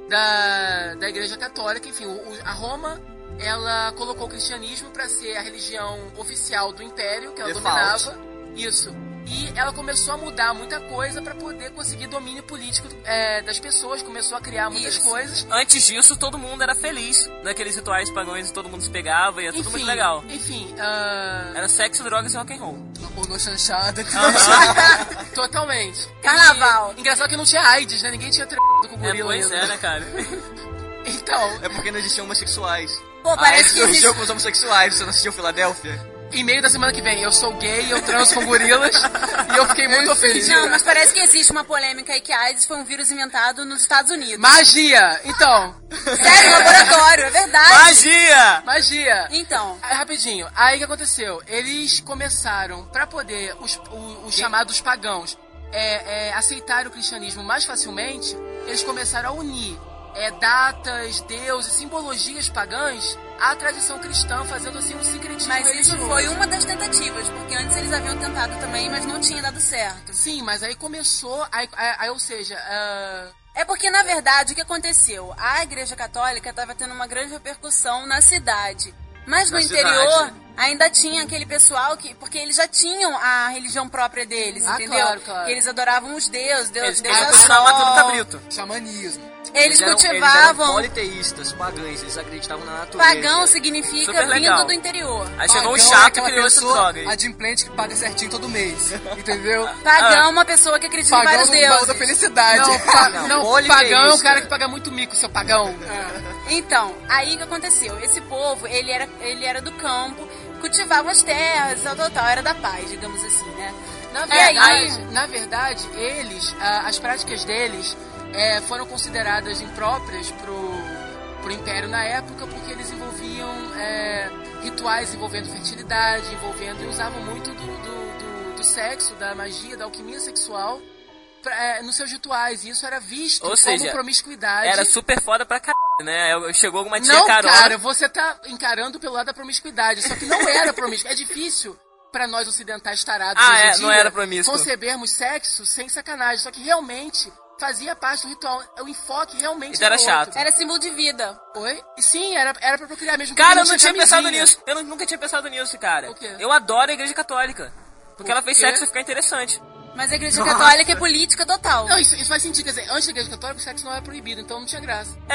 da Igreja Católica. Enfim, a Roma, ela colocou o cristianismo para ser a religião oficial do Império, que ela Default. dominava. Isso. E ela começou a mudar muita coisa para poder conseguir domínio político das pessoas. Começou a criar muitas Isso. coisas. Antes disso, todo mundo era feliz. Naqueles rituais pagãos, todo mundo se pegava e era tudo muito legal. Enfim, Era sexo, drogas e rock'n'roll. Pornô chanchada. totalmente. Carnaval. E, engraçado que não tinha AIDS, né? Ninguém tinha trepado com o gorila Pois ainda. é, né, cara? Então, É porque não existiam homossexuais. Pô, parece que surgiu existe... com os homossexuais. Você não assistiu Filadélfia? e-mail da semana que vem, eu sou gay, eu transo com gorilas, e eu fiquei muito ofendido. Não, mas parece que existe uma polêmica aí que a AIDS foi um vírus inventado nos Estados Unidos. Magia! Então, Sério, laboratório, é verdade. Magia! magia! Então, Aí, rapidinho, aí o que aconteceu? Eles começaram, pra poder os chamados pagãos aceitarem o cristianismo mais facilmente, eles começaram a unir datas, deuses, simbologias pagãs à tradição cristã, fazendo assim um sincretismo mas isso religioso. foi uma das tentativas, porque antes eles haviam tentado também, mas não tinha dado certo. Sim, mas aí começou, ou seja, É porque, na verdade, o que aconteceu? A Igreja Católica estava tendo uma grande repercussão na cidade. Mas no Na interior, cidade. ainda tinha aquele pessoal que... Porque eles já tinham a religião própria deles, entendeu? claro, claro. E eles adoravam os deuses, Eles Deus da continuavam matando sol. cabrito. Xamanismo. Eles Eles eram cultivavam... politeístas, pagãos, eles acreditavam na natureza. Pagão significa Super legal. vindo do interior. Aí chegou um Pagão é chato e aquela criou essa pessoa droga aí. adimplente que paga certinho todo mês. Entendeu? Pagão é uma pessoa que acredita em Pagão vários no baú da deuses. felicidade. não, politeísta. pagão é o cara que paga muito mico, seu pagão. Então, aí o que aconteceu? Esse povo, ele era do campo, cultivava as terras, tal, era da paz, digamos assim, né? Na verdade, eles, as práticas deles foram consideradas impróprias pro Império na época, porque eles envolviam rituais envolvendo fertilidade, e usavam muito do sexo, da magia, da alquimia sexual nos seus rituais, e isso era visto Ou como seja, promiscuidade. Era super foda pra caralho, né? Chegou alguma tia Não, carona. cara, você tá encarando pelo lado da promiscuidade, só que não era promíscuo. É difícil pra nós ocidentais tarados hoje em não dia era promíscuo. concebermos sexo sem sacanagem, só que realmente fazia parte do ritual. O enfoque realmente Isso era outro. chato. Era símbolo de vida. Oi? E sim, era pra procriar mesmo. Cara, porque eu não tinha pensado camisinha. nisso. Eu nunca tinha pensado nisso, cara. O quê? Eu adoro a Igreja Católica. Porque ela fez quê? sexo ficar interessante. Mas a Igreja Católica é política total. Não, isso faz sentido. Quer dizer, antes da Igreja Católica, o sexo não era proibido, então não tinha graça. É.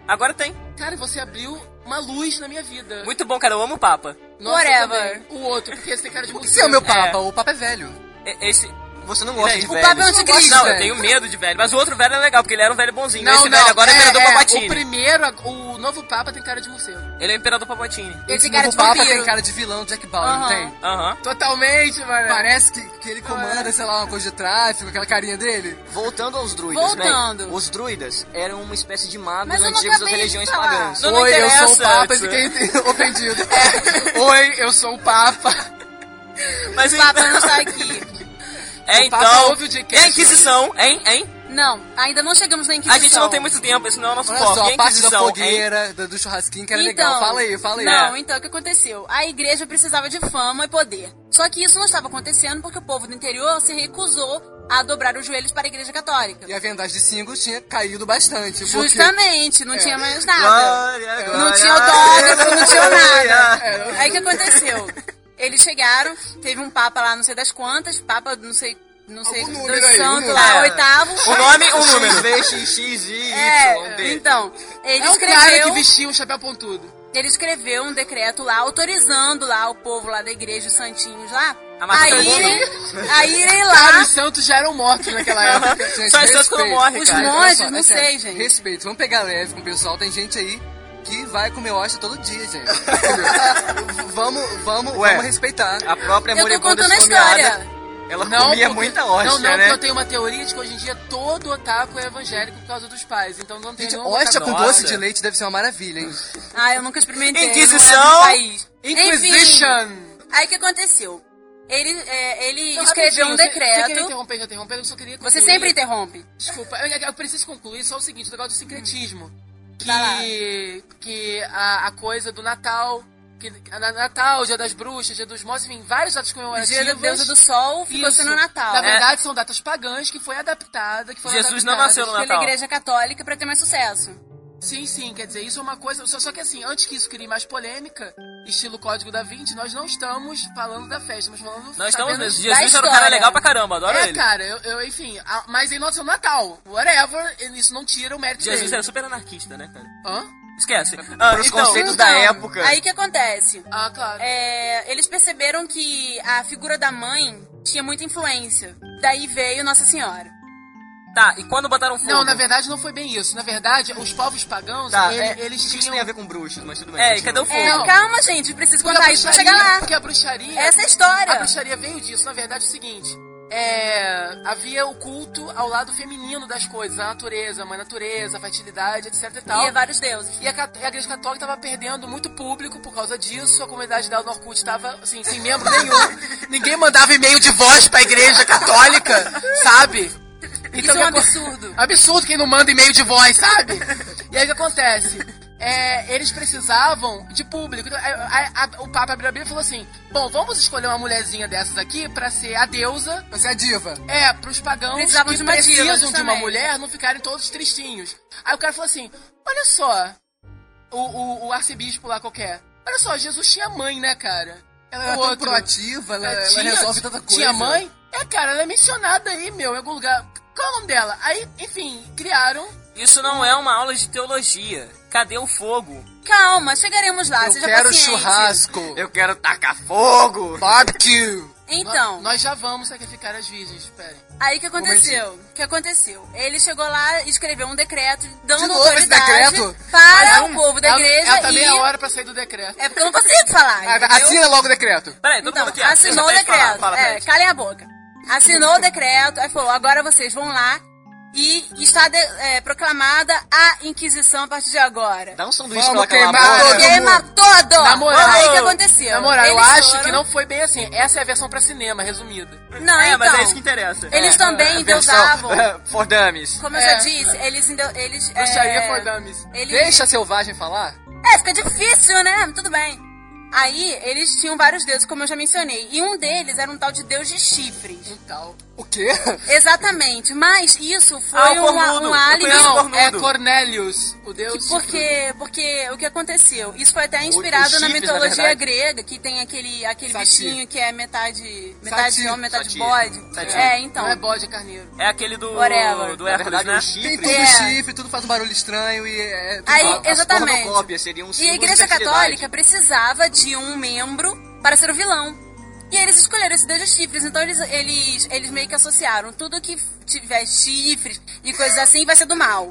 Agora tem. Cara, você abriu uma luz na minha vida. Muito bom, cara. Eu amo o Papa. Nossa, Whatever. o outro, porque esse tem cara de museu. Você é o meu Papa, o Papa é velho. Esse... Você não gosta de O velho. Papa é um anticristo. Não, eu tenho medo de velho. Mas o outro velho é legal, porque ele era um velho bonzinho. Não, Esse não, velho agora é o Imperador Palpatine. O primeiro, o novo Papa tem cara de museu. Ele é o Imperador Palpatine. Esse cara O de Papa vampiro. tem cara de vilão, Jack Bauer, não tem? Aham. Totalmente, mano. Parece que ele comanda, sei lá, uma coisa de tráfico, aquela carinha dele. Voltando aos druidas, Voltando. né? Os druidas eram uma espécie de magos Mas eu não antigos das acabei de religiões falar. pagãs. Não Oi, eu sou o interessa, Papa, isso. e fiquei ofendido. Oi, eu sou o Papa. Mas O Papa não está aqui. É, Papa então... ouve o E Jcast, a Inquisição, hein? Não, ainda não chegamos na Inquisição. A gente não tem muito tempo, esse não é o nosso Olha foco. só, E a a parte da Inquisição, hein? fogueira, do churrasquinho, que era Então, legal. Fala aí. Não, então o que aconteceu? A igreja precisava de fama e poder. Só que isso não estava acontecendo porque o povo do interior se recusou a dobrar os joelhos para a igreja católica. E a vendagem de singles tinha caído bastante. Justamente, não tinha mais nada. Glória, glória. Não tinha autógrafo, não tinha nada. Aí o que aconteceu? Eles chegaram, teve um papa lá, não sei das quantas, papa não sei Algum dos número aí, santos um lá, número. oitavo. O nome, um número. XVXXY, D. Então, ele É um cara que escreveu, vestia um chapéu pontudo. ele escreveu um decreto lá, autorizando lá o povo lá da igreja, os santinhos lá, A matar todo a irem lá. Cara, os santos já eram mortos naquela época. Gente, Só essas quando respeito. morre, Os cara. monges, Olha só, não é sei, sério, gente. Respeito, vamos pegar leve com o pessoal. Tem gente aí que vai comer hóstia todo dia, gente. Entendeu? vamos respeitar. A própria Eu tô moribunda contando a esfomeada, história. ela comia muita hóstia, não, né? porque eu tenho uma teoria de que hoje em dia todo otaku é evangélico por causa dos pais. Então não tem Gente, nenhum hóstia com otaku. doce de leite deve ser uma maravilha, hein? Ah, eu nunca experimentei. Inquisição. não é do país. Inquisition! Enfim, aí o que aconteceu? Ele Não, escreveu um rapidinho, Você queria decreto. interromper, eu só queria Você concluir. sempre interrompe. Desculpa, eu preciso concluir só o seguinte, o negócio do sincretismo. Que a coisa do Natal, Natal, Dia das Bruxas, Dia dos Mortos, enfim, vários datas O comemorativos. dia da deusa do sol ficou Isso. sendo Natal. Na verdade, são datas pagãs que foi adaptada, que foram Jesus não adaptadas nasceu no Pela Natal. igreja católica pra ter mais sucesso. Sim, quer dizer, isso é uma coisa... Só que assim, antes que isso crie mais polêmica, estilo Código da Vinci, nós não estamos falando da festa, mas falando... Nós estamos apenas mesmo. Jesus era um cara legal pra caramba, adoro ele. cara, enfim, mas em nosso Natal, whatever, isso não tira o mérito Jesus dele. era super anarquista, né, cara? Hã? Esquece. Para os conceitos da época. Aí o que acontece? Ah, claro. Eles perceberam que a figura da mãe tinha muita influência. Daí veio Nossa Senhora. Tá, e quando botaram fogo? Não, na verdade não foi bem isso. Na verdade, os povos pagãos, Tá, eles o que isso tinham... tem a ver com bruxos, mas tudo bem. É, e continua. cadê o fogo? Não. Calma, gente, preciso Porque contar isso pra chegar lá. Porque a bruxaria... Essa é a história. A bruxaria veio disso. Na verdade, é o seguinte... havia o culto ao lado feminino das coisas. A natureza, a mãe natureza, a fertilidade, etc e tal. E vários deuses. E a Igreja Católica estava perdendo muito público por causa disso. A comunidade dela no Orkut estava, assim, sem membro nenhum. Ninguém mandava e-mail de voz pra Igreja Católica, sabe? Isso é um o que absurdo. Absurdo quem não manda e-mail de voz, sabe? E aí o que acontece? Eles precisavam de público. Então, o Papa abriu a Bíblia e falou assim: bom, vamos escolher uma mulherzinha dessas aqui pra ser a deusa. Pra ser a diva. Pros pagãos Precisavam que de uma diva, precisam de uma justamente. mulher não ficarem todos tristinhos. Aí o cara falou assim: olha só, o arcebispo lá qualquer, olha só, Jesus tinha mãe, né, cara? Ela era tão proativa, ela resolve tanta coisa. Tinha mãe? Cara, ela é mencionada aí, meu, em algum lugar. Qual é o nome dela? Aí, enfim, criaram. Isso não é uma aula de teologia. Cadê o fogo? Calma, chegaremos lá. Eu Seja quero paciente. churrasco. Eu quero tacar fogo! Barbecue. Então, Nós já vamos sacrificar as virgens, esperem. aí o que aconteceu? O que aconteceu? Ele chegou lá e escreveu um decreto dando De novo esse autoridade decreto? para o povo da igreja Ela tá e... meia hora pra sair do decreto. É porque eu não consigo falar, entendeu? Assina logo o decreto. Peraí, todo Então, mundo aqui. assinou o decreto. Calem a boca. Assinou o decreto, aí falou, agora vocês vão lá e está proclamada a Inquisição a partir de agora. Dá um sanduíche Vamos pra ela calar a queimar boca. todo Queima todo! Na moral, Aí o que aconteceu? Na moral, eu Eles acho foram- que não foi bem assim. Essa é a versão pra cinema, resumida. Não, então, mas é isso que interessa. eles também Versão, endeusavam, For Dummies. como eu já disse, eles Bruxaria for dummies. eles... Deixa a selvagem falar. Fica difícil, né? Tudo bem. Aí, eles tinham vários deuses, como eu já mencionei. E um deles era um tal de deus de chifres. O quê? Exatamente, mas isso foi um álibi. Não, é Cornélios, o deus. Porque o que aconteceu? Isso foi até inspirado na chifres, mitologia na grega, que tem aquele Satir. bichinho que é metade Satir. homem, metade Satir. bode. Satir. Então. Não é bode, é carneiro. É aquele do Whatever. do Hércules, né? chifre. Tem tudo chifre, tudo faz um barulho estranho e é... tudo Aí, mal. exatamente. Cornucópia seria um E a símbolo de Igreja fertilidade. Católica precisava de um membro para ser o vilão. E aí eles escolheram esse deus dos chifres. Então eles meio que associaram tudo que tiver chifres e coisas assim vai ser do mal.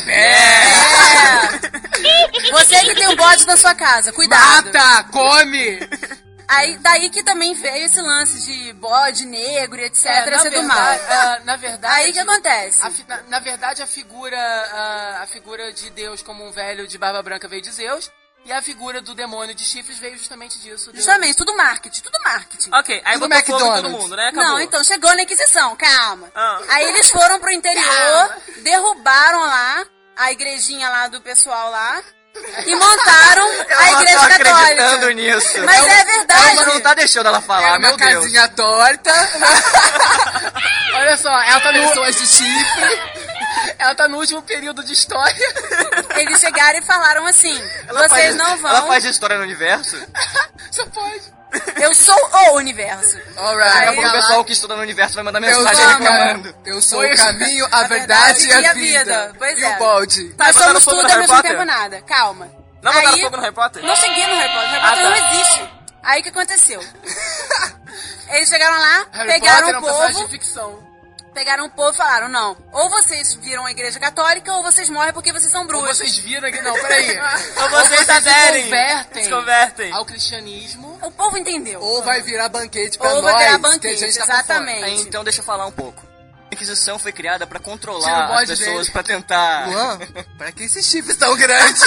Você que tem um bode na sua casa, cuidado. Mata! Come! Aí, daí que também veio esse lance de bode negro e etc. ser do mal. Na verdade... Aí o que acontece? Na verdade, a figura de Deus como um velho de barba branca veio de Zeus. E a figura do demônio de chifres veio justamente disso. Justamente, tudo marketing. Ok, aí Tudo botou fogo em todo McDonald's. mundo, né? Acabou. Não, então chegou na Inquisição, calma. Ah. Aí eles foram pro interior, derrubaram lá a igrejinha lá do pessoal lá e montaram a Igreja Ela tá acreditando Católica. nisso. Mas é verdade. Ela não tá deixando ela falar, É meu uma Deus. casinha torta, Olha só, ela tá no... pessoas de chifre. Ela tá no último período de história. Eles chegaram e falaram assim, vocês não vão... Ela faz história no universo? Só pode. Eu sou o universo. Alright. Daqui a pouco o pessoal que estuda no universo vai mandar Eu mensagem sou, reclamando. eu sou o caminho, a verdade e a vida. Pois E é. o balde. Nós botaram somos fogo tudo no ao Harry mesmo Potter? tempo nada. Calma. Não botaram Aí- fogo no Harry Potter? Não cheguei no Harry Potter. Harry Potter tá. não existe. Aí o que aconteceu? Eles chegaram lá, Harry pegaram Potter é o um personagem povo, de ficção. pegaram o povo e falaram, não, ou vocês viram a igreja católica ou vocês morrem porque vocês são Ou bruxos. vocês viram aqui... Não, peraí. Ou vocês se aderem. convertem Se convertem. ao cristianismo. O povo entendeu. Ou vai virar banquete pra Ou nós, vai virar que a banquete, gente tá por fora. exatamente. Então deixa eu falar um pouco. A Inquisição foi criada pra Tira o controlar as bode pessoas, dele. pra tentar... Luan, pra que esses chifres tão grandes?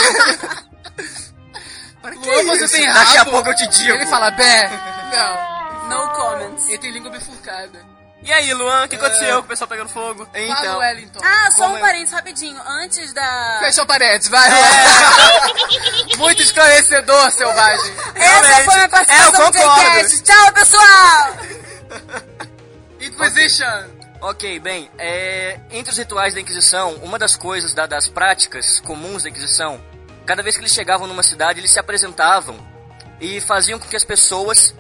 Pra que Luan, você isso? tem Daqui a rabo. pouco eu te digo. Ele fala, Bé, Não, No comments. ele tem língua bifurcada. E aí, Luan, o que aconteceu com o pessoal pegando fogo? Fala, Então, Wellington. Ah, só Como um é? parênteses rapidinho. Antes da... fechou paredes, vai lá. Muito esclarecedor, selvagem. Essa foi a minha participação eu do concordo. Jcast. Tchau, pessoal! Inquisition. ok, bem, entre os rituais da Inquisição, uma das coisas, das práticas comuns da Inquisição, cada vez que eles chegavam numa cidade, eles se apresentavam e faziam com que as pessoas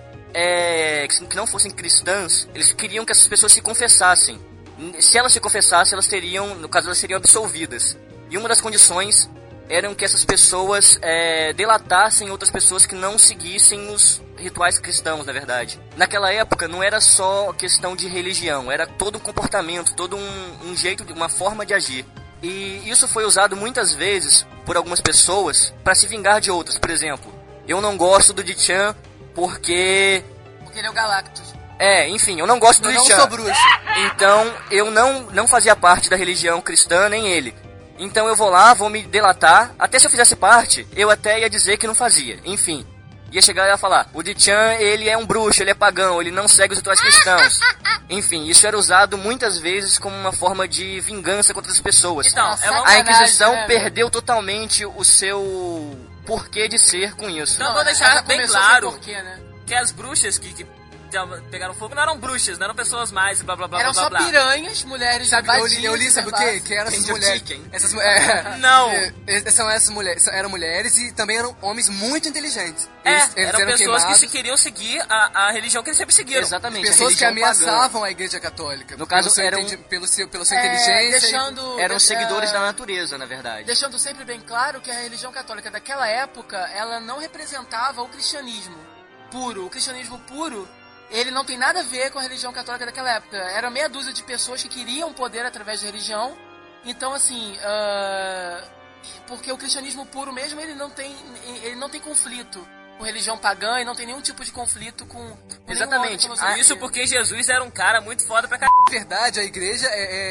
que não fossem cristãs, eles queriam que essas pessoas se confessassem. Se elas se confessassem, elas teriam, no caso, elas seriam absolvidas. E uma das condições eram que essas pessoas delatassem outras pessoas que não seguissem os rituais cristãos, na verdade. Naquela época não era só questão de religião, era todo um comportamento, todo um jeito, uma forma de agir. E isso foi usado muitas vezes por algumas pessoas para se vingar de outras. Por exemplo, eu não gosto do Dichan porque ele é o Galactus. enfim, eu não gosto do Eu não Dichan. sou bruxo. Então, eu não fazia parte da religião cristã, nem ele. Então eu vou lá, vou me delatar. Até se eu fizesse parte, eu até ia dizer que não fazia. Enfim, ia chegar e ia falar, o Dichan, ele é um bruxo, ele é pagão, ele não segue os rituais cristãos. Enfim, isso era usado muitas vezes como uma forma de vingança contra as pessoas. Então, é uma A Inquisição né, perdeu totalmente o seu porquê de ser com isso. Então, eu vou deixar bem claro Porquê, né? que as bruxas que pegaram fogo não eram bruxas, não eram pessoas mais, blá blá blá Eram blá só blá. piranhas, mulheres Sabe, vadias, eu li, sabe o quê? Que eram essas Angel mulheres. Chicken. Não. São essas mulheres, eram mulheres e também eram homens muito inteligentes. Eram eram pessoas queimados. que se queriam seguir a religião que eles sempre seguiram. Exatamente. a Pessoas que religião pagã. ameaçavam a igreja católica. No caso, pelo seu eram- pela sua inteligência. deixando, Eram seguidores da natureza, na verdade. deixando sempre bem claro que a religião católica daquela época, ela não representava o cristianismo puro. O cristianismo puro, ele não tem nada a ver com a religião católica daquela época. Era meia dúzia de pessoas que queriam poder através da religião. Então, assim, porque o cristianismo puro mesmo, ele não tem conflito com religião pagã e não tem nenhum tipo de conflito com Exatamente. nenhuma outra Isso filosofia. porque Jesus era um cara muito foda pra Na verdade, a igreja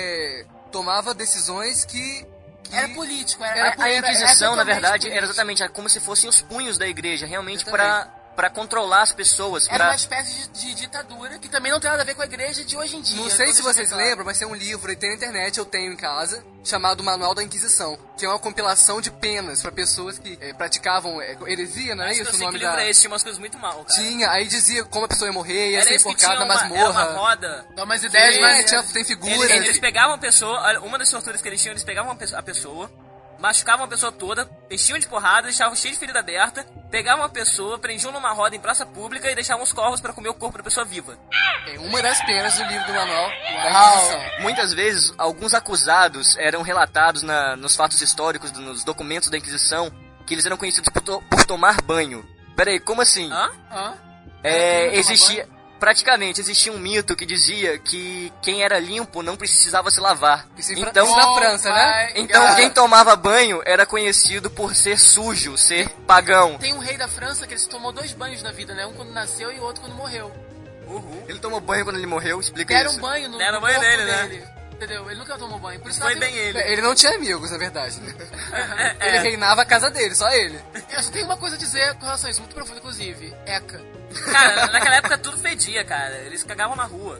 tomava decisões que Era político. A Inquisição, na verdade, político. era exatamente como se fossem os punhos da igreja, realmente Eu também. pra controlar as pessoas. Era uma espécie de ditadura que também não tem nada a ver com a igreja de hoje em dia. Não sei se vocês lembram, mas tem um livro, e tem na internet, eu tenho em casa, chamado Manual da Inquisição, que é uma compilação de penas pra pessoas que praticavam heresia, não é isso? Eu O sei nome que livro da... é esse, tinha umas coisas muito mal, cara. Tinha, aí dizia como a pessoa ia morrer, ia Era ser esse que enforcada tinha na uma masmorra. roda. Dá umas ideias, mas tem figuras. Eles pegavam a pessoa, olha, uma das torturas que eles tinham, eles pegavam a pessoa, machucavam a pessoa toda, enchiam de porrada, deixavam cheio de ferida aberta, pegavam a pessoa, prendiam numa roda em praça pública e deixavam os corvos pra comer o corpo da pessoa viva. É uma das penas do livro do Manual da Inquisição. Muitas vezes, alguns acusados eram relatados nos fatos históricos, nos documentos da Inquisição, que eles eram conhecidos por tomar banho. Peraí, como assim? Existia um mito que dizia que quem era limpo não precisava se lavar. Então, na França, né? Então quem tomava banho era conhecido por ser sujo, ser pagão. Tem um rei da França que ele tomou 2 banhos na vida, né? Um quando nasceu e o outro quando morreu. Ele tomou banho quando ele morreu, explica Deram isso. um banho no Deram corpo banho nele, dele. né? Entendeu? Ele nunca tomou banho. Por isso Foi bem ele. Ele não tinha amigos, na verdade. Ele reinava a casa dele, só ele. Eu só tenho uma coisa a dizer com relação a isso, muito profundo, inclusive. Eca. Cara, naquela época tudo fedia, cara. Eles cagavam na rua.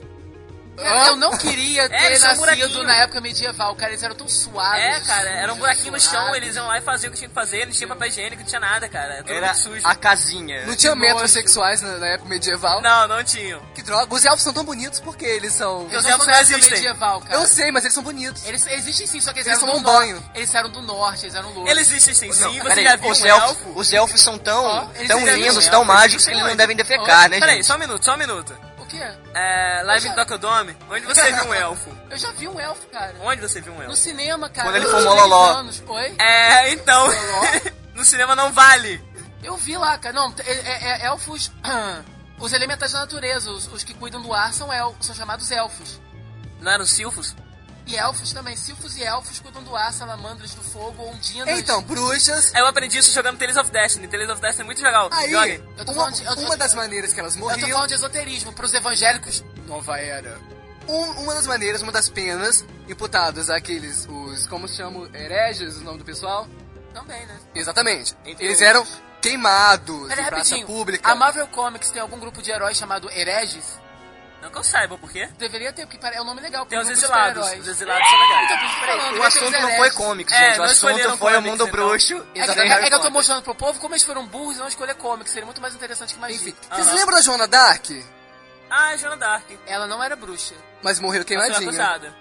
Eu não queria ter eles tinham um nascido buraquinho. na época medieval, cara. Eles eram tão suaves. Cara, era um buraquinho no chão, suaves. eles iam lá e faziam o que tinham que fazer, não tinha papel higiênico, não tinha nada, cara. Era tudo Era muito sujo. a casinha. Não tinha metrosexuais na época medieval. Não tinham. Que droga. Os elfos são tão bonitos porque eles são... Eu Os não elfos sou não da época existem. medieval, cara. Eu sei, mas eles são bonitos. Eles existem sim, só que Eles eram tomam do banho. norte. Eles eram do norte, eles eram loucos. Eles existem sim, você Peraí, já viu um elfo? os elfos são tão eles lindos, devem- tão mágicos que eles não devem defecar, né, Peraí, gente? só um minuto. O quê? Live in Tokyo-Dome, onde você viu um elfo? Eu já vi um elfo, cara. Onde você viu um No elfo? cinema, cara. Quando ele Eu for tinha mololó. 10 anos. Oi? Então, no cinema não vale. Eu vi lá, cara. Não, elfos... Os elementais da natureza, os que cuidam do ar, são chamados elfos. Não eram silfos? E elfos também. Silfos e elfos cuidam do ar, salamandras do fogo, ondinas... Então, bruxas... Eu aprendi isso jogando Tales of Destiny. Tales of Destiny é muito legal. Aí, Joguem. Eu tô falando de- eu tô- uma das maneiras que elas Eu tô morriam... falando de esoterismo. Pros evangélicos, nova era. Uma das maneiras, uma das penas imputadas àqueles, como se chamam, hereges, o nome do pessoal? Também, né? Exatamente. Entre Eles outros. eram queimados Pera em praça rapidinho. pública. A Marvel Comics tem algum grupo de heróis chamado hereges? Não que eu saiba, por quê? Deveria ter, porque é um nome legal. Tem os grupo de exilados. super-heróis. Os exilados são legais. Então, por isso que eu tô falando, O devia ter assunto os não foi hereges. comics, É, gente. O não assunto escolheram foi o comics, mundo então. bruxo. É que eu tô mostrando pro povo como eles foram burros e não escolher comics. Seria muito mais interessante que magia. Enfim, vocês lembram da Joana Dark? Ah, Joana Dark. Ela não era bruxa. Mas morreu Ela foi queimadinha. acusada.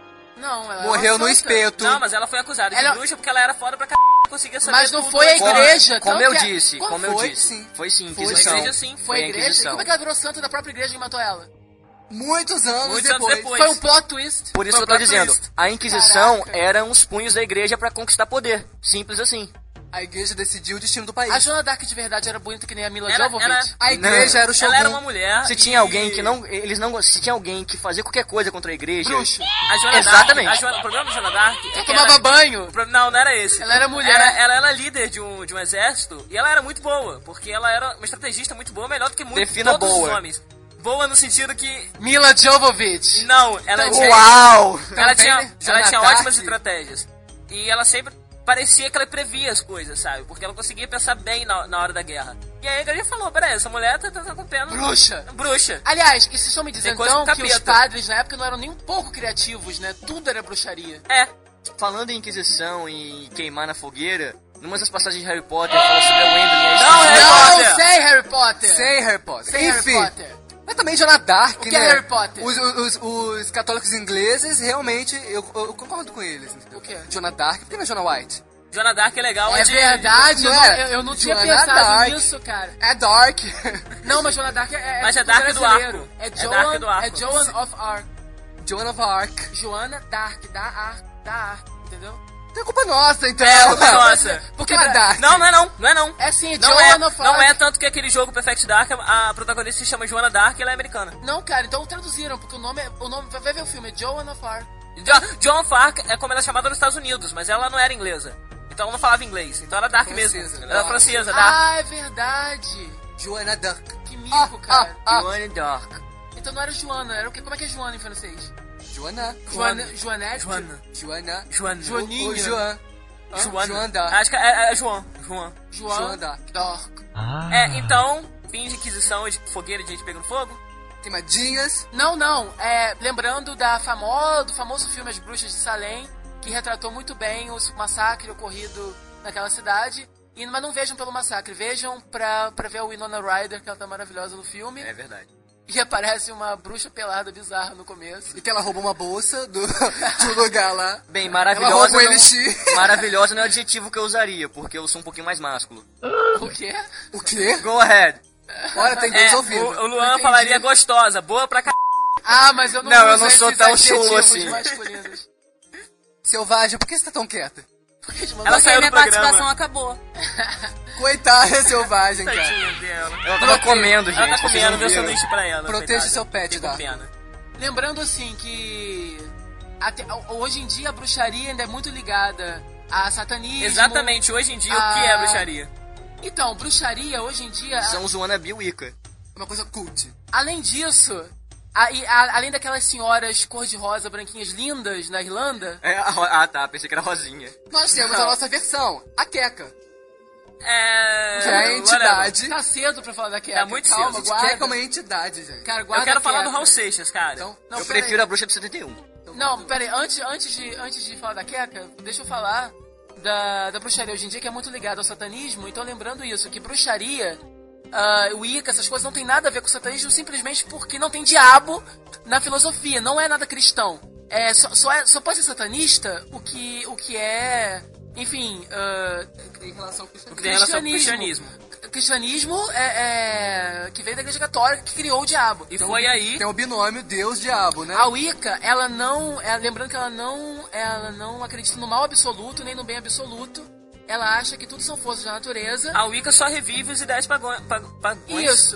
Não, ela Morreu era no uma santa. espeto. Não, mas ela foi acusada Ela- de bruxa porque ela era foda pra conseguia saber Mas não tudo. foi a igreja. Como tanto eu que disse, Quando como eu foi? disse. Sim. Foi sim, Foi Inquisição. a igreja, sim. Foi a a igreja? Inquisição. Como é que ela virou santa da própria igreja que matou ela? Muitos anos Muitos anos depois. depois. Foi um plot twist. Por isso Foi que eu um tô plot dizendo, twist. a Inquisição Caraca. eram os punhos da igreja pra conquistar poder. Simples assim. A igreja decidiu o destino do país. A Joana Dark de verdade era bonita que nem a Mila Era- Jovovich. era- A igreja era o Shogun. Ela era uma mulher. Se e- tinha alguém que não... Eles não... Se tinha alguém que fazia qualquer coisa contra a igreja... Bruxo. A Joana Exatamente. Dark, o problema da Joana Dark é que Tomava banho. Não era esse. Ela era mulher. Ela era líder de um exército e ela era muito boa, porque ela era uma estrategista muito boa, melhor do que Defina todos boa. os homens. Boa no sentido que... Mila Jovovich. Não, ela tinha... Uau! Ela Também, né? tinha Joana ótimas Dark. estratégias. E ela sempre parecia que ela previa as coisas, sabe? Porque ela conseguia pensar bem na hora da guerra. E aí a igreja falou, peraí, essa mulher tá com pena... Bruxa. Bruxa. Aliás, e vocês estão me Tem dizendo coisa então com que os capeta. padres na época não eram nem um pouco criativos, né? Tudo era bruxaria. É. Falando em Inquisição e queimar na fogueira, numa das passagens de Harry Potter fala sobre a Wendell e a Não, Estes- Harry Não, Potter. sem Harry Potter. Sem Harry Potter. Sem Enfim, Harry Potter. mas também Joana Dark, O que né? é Harry Potter? Os católicos ingleses, realmente, eu concordo com eles. O quê? Joana Dark, por que não é Joana White? Joana Dark é legal, É de... verdade, Não é? eu não tinha Joana pensado Dark. nisso, cara. É Dark. Não, mas Joana Dark é Mas é Dark do brasileiro. arco. É É Joan, Dark do arco. é Joan of Arc. Joan of Arc. Joana Dark, da Arc, entendeu? Tem culpa nossa, então. É, culpa nossa. Porque Joana Dark. Não é não. É sim, é Não Joan of Arc. não é tanto que aquele jogo Perfect Dark, a protagonista se chama Joana Dark e ela é americana. Não, cara, então traduziram, porque o nome vai ver o filme, é Joan of Arc. Joan Fark é como ela é chamada nos Estados Unidos, mas ela não era inglesa. Então ela não falava inglês, então era Dark Francesa. mesmo. Ela era francesa, Dark. Ah, é verdade. Joana Dark. Que mico, cara. Joana Dark. Então não era Joana, era o quê? Como é que é Joana em francês? Joana. Joanete? Joana. Joana. Joana. Joaninha. O Joan. Joana. Joan Dark. Acho que é Joan. Joan Dark. Dark. É, então, pinche inquisição de fogueira de gente pegando fogo? Queimadinhas. Não, lembrando do famoso filme As Bruxas de Salem, que retratou muito bem o massacre ocorrido naquela cidade. Mas não vejam pelo massacre, vejam pra ver o Winona Ryder, que ela tá maravilhosa no filme. É verdade. E aparece uma bruxa pelada bizarra no começo. E que ela rouba uma bolsa de um lugar lá. Bem, maravilhosa não... Maravilhosa não é o adjetivo que eu usaria, porque eu sou um pouquinho mais másculo. O quê? O quê? Go ahead. Olha, tem dois ouvidos. O Luan falaria gostosa, boa pra c... Mas eu não eu não sou tão chulo assim. Masculinos. Selvagem, por que você tá tão quieta? Ela saiu do minha programa. participação acabou. Coitada, selvagem, cara. Tadinha dela. Ela tava comendo, gente. Ela tá comendo, deu vocês não viram. sanduíche pra ela. Proteja coitada. seu pet, Fico tá? com pena. Lembrando assim que hoje em dia a bruxaria ainda é muito ligada a satanismo. Exatamente, hoje em dia o que é bruxaria? Então, bruxaria hoje em dia... São os wannabe Wicca. Uma coisa cult. Além disso, além daquelas senhoras cor-de-rosa, branquinhas lindas na Irlanda... Tá, pensei que era rosinha. Nós temos a nossa versão, a Queca. Que É é a entidade. Tá cedo pra falar da Queca. Tá muito Calma, cedo. guarda. Queca é uma entidade, gente. Cara, guarda Eu quero a falar do Queca. Raul Seixas, cara. Então, Eu prefiro a bruxa de 71. Não, pera aí, antes de falar da Queca, deixa eu falar da bruxaria hoje em dia, que é muito ligada ao satanismo. Então, lembrando isso, que bruxaria, Wicca, essas coisas não tem nada a ver com o satanismo, simplesmente porque não tem diabo na filosofia, não é nada cristão. Só pode ser satanista o que é, enfim, em relação ao O que tem relação com o cristianismo. Cristianismo que veio da Igreja Católica, que criou o diabo. E foi aí... Tem o binômio Deus-Diabo, né? A Wicca, lembrando que ela não acredita no mal absoluto, nem no bem absoluto. Ela acha que tudo são forças da natureza. A Wicca só revive os ideais pagãos. Isso,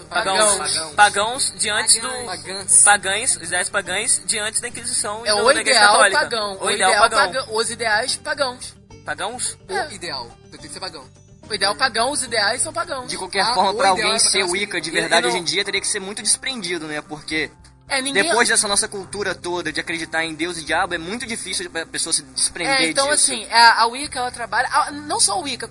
pagãos diante do... Pagãs. Os ideais pagãos diante da Inquisição e É da o Igreja ideal Católica. pagão. O ideal pagão. Os ideais pagãos. Pagãos? O ideal. Tem que ser pagão. O ideal pagão, os ideais são pagãos. De qualquer forma, pra o ideal alguém é ser pra- Wicca de verdade hoje em dia, teria que ser muito desprendido, né? Porque depois dessa nossa cultura toda de acreditar em Deus e diabo, é muito difícil a pessoa se desprender então, disso. assim, a Wicca, ela trabalha... Não só a Wicca,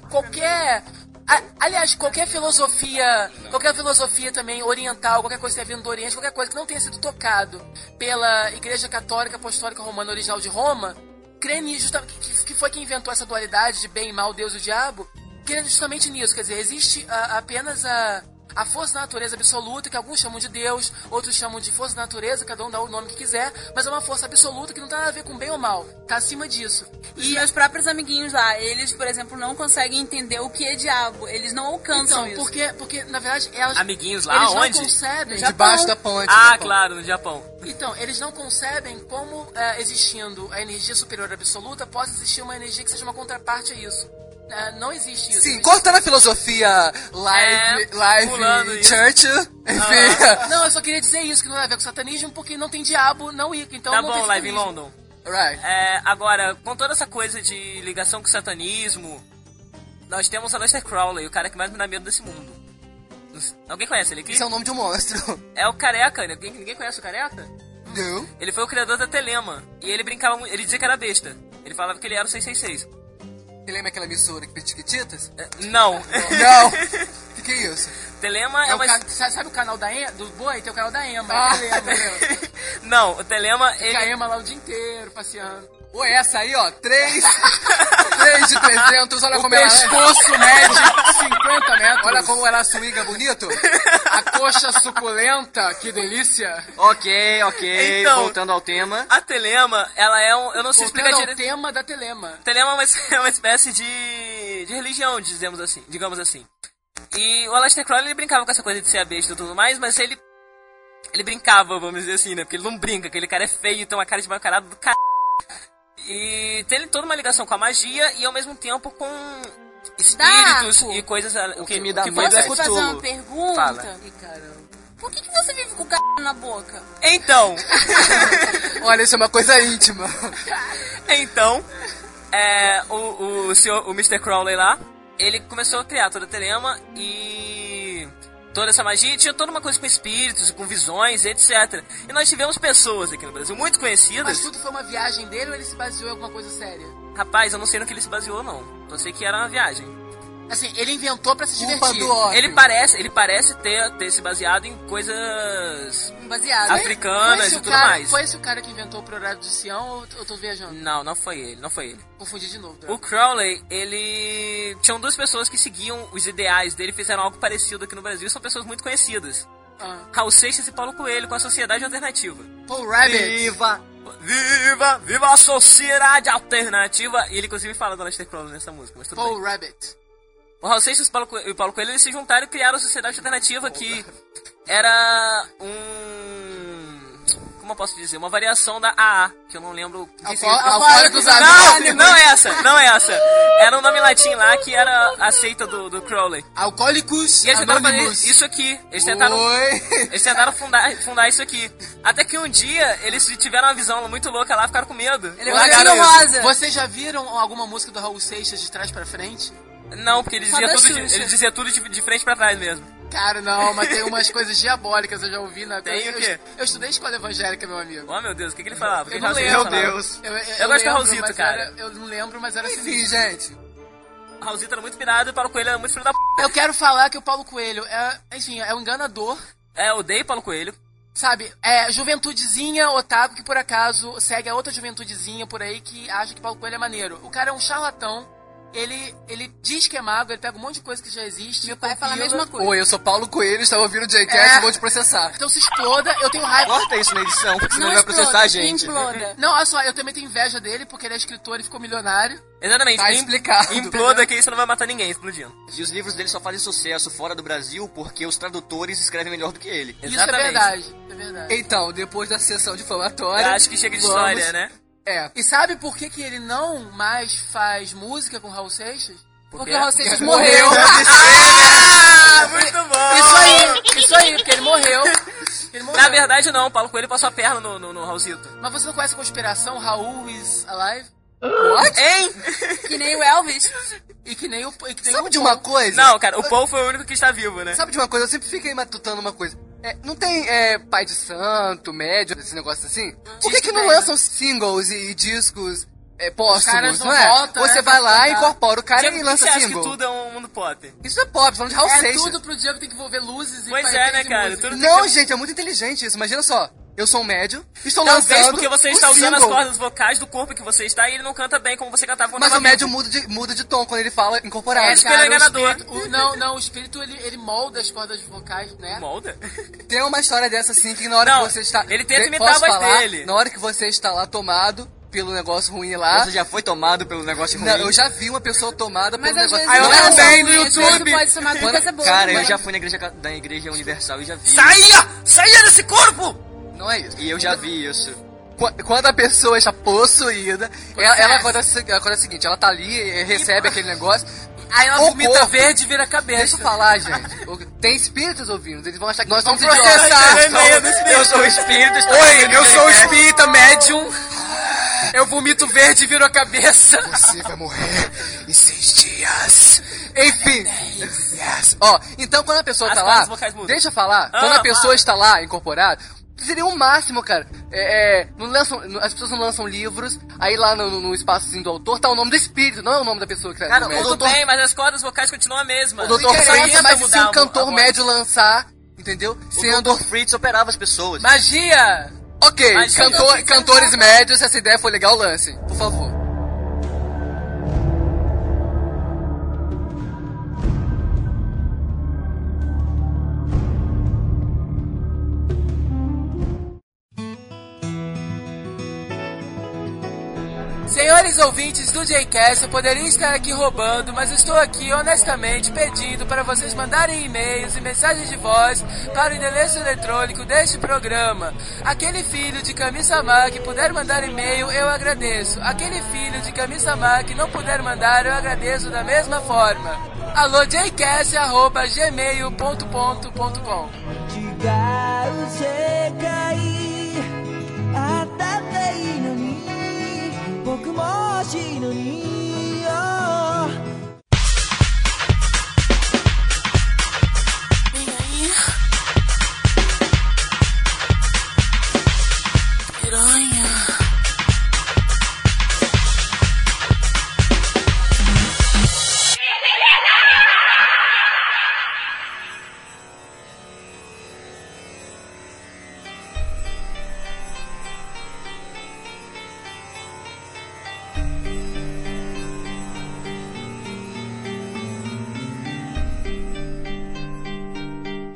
aliás, qualquer filosofia também oriental, qualquer coisa que tenha vindo do Oriente, qualquer coisa que não tenha sido tocado pela Igreja Católica Apostólica Romana original de Roma, crê nisso, que foi quem inventou essa dualidade de bem e mal, Deus e o diabo, crê justamente nisso. Quer dizer, existe apenas a força da natureza absoluta, que alguns chamam de Deus, outros chamam de força da natureza, cada um dá o nome que quiser, mas é uma força absoluta que não tem nada a ver com bem ou mal, tá acima disso. Os meus próprios amiguinhos lá, eles, por exemplo, não conseguem entender o que é diabo. Eles não alcançam Então, isso. porque na verdade, elas... Amiguinhos lá, eles onde? não concebem... Debaixo da ponte. Ah, do Japão. claro, no Japão. Então, eles não concebem como, existindo a energia superior absoluta, possa existir uma energia que seja uma contraparte a isso. Não existe isso. Sim, cortando a filosofia live pulando isso. church, enfim. Não, eu só queria dizer isso, que não tem a ver com satanismo, porque não tem diabo na Wicca, então Tá não bom, tem Live em satanismo. London. Right. Agora, com toda essa coisa de ligação com o satanismo, nós temos o Aleister Crowley, o cara que mais me dá medo desse mundo. Alguém conhece ele aqui? Isso é o nome de um monstro. É o Careca, ninguém conhece o Careca? Não. Ele foi o criador da Telema, e ele brincava, ele dizia que era besta. Ele falava que ele era o 666. Você lembra aquela emissora que fez Tiquititas? Não. Não. O que é isso? Telema é uma... Sabe o canal do Boi? Tem o canal da Ema. Não, o Telema... Fica a Ema lá o dia inteiro, passeando. Ou essa aí, ó, 3 de 300, olha como ela é. Pescoço mede 50 metros. Olha como ela swinga bonito. A coxa suculenta, que delícia. Ok, Então, voltando ao tema. A Telema, ela é um... Eu não sei explicar Voltando ao direito... tema da Telema. Telema é uma espécie de religião, digamos assim. E o Aleister Crowley, ele brincava com essa coisa de ser a besta e tudo mais, mas ele brincava, vamos dizer assim, né? Porque ele não brinca, aquele cara é feio, tem uma cara de mau caráter do caralho. E tem toda uma ligação com a magia e ao mesmo tempo com espíritos Daco. e coisas... O que me dá medo Posso é te fazer Cthulhu. uma pergunta? Fala. Ih, caramba. Por que você vive com o c... na boca? Então, Olha, isso é uma coisa íntima. o Mr. Crowley lá, ele começou a criar toda a Telema e toda essa magia, tinha toda uma coisa com espíritos, com visões, etc. E nós tivemos pessoas aqui no Brasil muito conhecidas. Mas tudo foi uma viagem dele ou ele se baseou em alguma coisa séria? Rapaz, eu não sei no que ele se baseou, não. Só sei que era uma viagem. Assim, ele inventou pra se Culpa divertir. do ópio. Ele parece ter se baseado em coisas Baseado. africanas e tudo mais. Foi esse o cara que inventou o Progrado de Sião ou eu tô viajando? Não foi ele. Confundi de novo. O Crowley, ele... Tinham duas pessoas que seguiam os ideais dele, fizeram algo parecido aqui no Brasil, são pessoas muito conhecidas. Raul Seixas e Paulo Coelho com a Sociedade Alternativa. Paul Rabbit. Viva a Sociedade Alternativa! E ele inclusive fala do Aleister Crowley nessa música, mas tudo Paul bem. Rabbit. O Raul Seixas e o Paulo Coelho, eles se juntaram e criaram a Sociedade Alternativa, que era como eu posso dizer? Uma variação da AA, que eu não lembro... Alcoólicos Anônimos. Não é essa. Era um nome latim lá que era a seita do Crowley. Alcoólicos E eles tentaram fazer Anônimos. isso aqui. Eles tentaram fundar isso aqui. Até que um dia, eles tiveram uma visão muito louca lá, ficaram com medo. Ele é rosa. Vocês já viram alguma música do Raul Seixas de trás pra frente? Não, porque ele Só dizia da tudo, Xuxa. ele dizia tudo de frente pra trás mesmo. Cara, não, mas tem umas coisas diabólicas, eu já ouvi na... Tem o quê? Eu estudei escola evangélica, meu amigo. Oh, meu Deus, o que ele falava? Eu não Raul lembro. Seixas falava? Deus. Eu gosto do lembro, Raulzito, mas cara. eu não lembro, mas era Enfim, assim. gente. O Raulzito era muito pirado e o Paulo Coelho era muito filho da p... Eu quero falar que o Paulo Coelho é um enganador, Odeio Paulo Coelho. sabe? É juventudezinha otaku que por acaso segue a outra juventudezinha por aí que acha que Paulo Coelho é maneiro. O cara é um charlatão. Ele diz que é mago, ele pega um monte de coisa que já existe. Meu pai fala a mesma coisa. Oi, eu sou Paulo Coelho, estava ouvindo o J-Cast e vou te processar. Então se exploda, eu tenho raiva. Corta isso na edição, porque senão Não vai processar a gente. imploda. Não, olha só, eu também tenho inveja dele porque ele é escritor e ficou milionário. Exatamente. Tá explicado. Imploda que isso não vai matar ninguém explodindo. E os livros dele só fazem sucesso fora do Brasil porque os tradutores escrevem melhor do que ele. Isso Exatamente. é verdade, é verdade. Então, depois da sessão Eu difamatória... acho que chega de vamos- história, né? É. E sabe por que ele não mais faz música com Raul Seixas? Porque o Raul Seixas Morreu. morreu. Ah, muito bom! Isso aí, porque ele morreu. Na verdade, não. Paulo Coelho passou a perna no Raulzito. Mas você não conhece a conspiração Raul is alive? What? Hein? Que nem o Elvis. E que nem o... Sabe de uma coisa? Não, cara, o Paul foi o único que está vivo, né? Sabe de uma coisa? Eu sempre fiquei matutando uma coisa. Não tem pai de santo, médio, esse negócio assim? Por que não lançam singles e discos póstumos, caras não é? voltam, Você né, vai pra lá, cantar. incorpora o cara Diego, e por que lança você acha single. que tudo é um mundo pop? Isso é pop, falando de Raul É Seixas. tudo pro Diego tem que envolver luzes e Pois efeitos é, né, de cara? música. Tudo Não, gente, é muito inteligente isso. Imagina só. Eu sou um médio, estou Talvez lançando porque você um está usando as single. cordas vocais do corpo que você está e ele não canta bem como você cantava quando Mas tava o médio vivo. muda de tom quando ele fala incorporado. É, Cara, ele é enganador. o espírito ele molda as cordas vocais, né? Molda? Tem uma história dessa assim que na hora Não, que você está... ele tenta imitar Posso a voz falar? dele. Na hora que você está lá tomado pelo negócio ruim lá... Você já foi tomado pelo negócio ruim? Não, eu já vi uma pessoa tomada Mas pelo às negócio... vezes Não não é é bem ruim, no às vezes YouTube! pode tomar com coisa boa. Cara, eu Mas- já fui na igreja Universal e já vi. Saia desse corpo! Não é isso. E eu já vi isso. Quando a pessoa está possuída, ela acontece o seguinte, ela tá ali e recebe aquele negócio... Aí ela O vomita corpo- verde e vira cabeça. Deixa eu falar, gente. Tem espíritos ouvindo, eles vão achar que nós Vamos estamos processar. idiotas. Eu sou o espírito. está Oi, fazendo eu sou o J-Cast. espírita médium. Eu vomito verde e viro a cabeça. Você vai morrer em 6 dias. Enfim. Yes. Ó, então quando a pessoa As tá cordas lá, vocais mudam. deixa eu falar, Ah, quando a pessoa fala. está lá incorporada, seria o máximo, cara. As pessoas não lançam livros, aí lá no espaçozinho do autor tá o nome do espírito, não é o nome da pessoa que tá Cara, no o médio. Tudo bem, mas as cordas vocais continuam a mesma. O doutor Ninguém Fritz, tenta mas se mudar um cantor a voz. médio lançar, entendeu? O Sendo... Dr. Fritz operava as pessoas. Magia! Ok, Mas cantores médios, se essa ideia for legal, lance, por favor. Senhores ouvintes do J-Cast, eu poderia estar aqui roubando, mas estou aqui honestamente pedindo para vocês mandarem e-mails e mensagens de voz para o endereço eletrônico deste programa. Aquele filho de Kami-sama que puder mandar e-mail, eu agradeço. Aquele filho de Kami-sama que não puder mandar, eu agradeço da mesma forma. Alô, jcast@gmail.com. 違う世界あったっていいのに僕も欲しいのによ Piranha.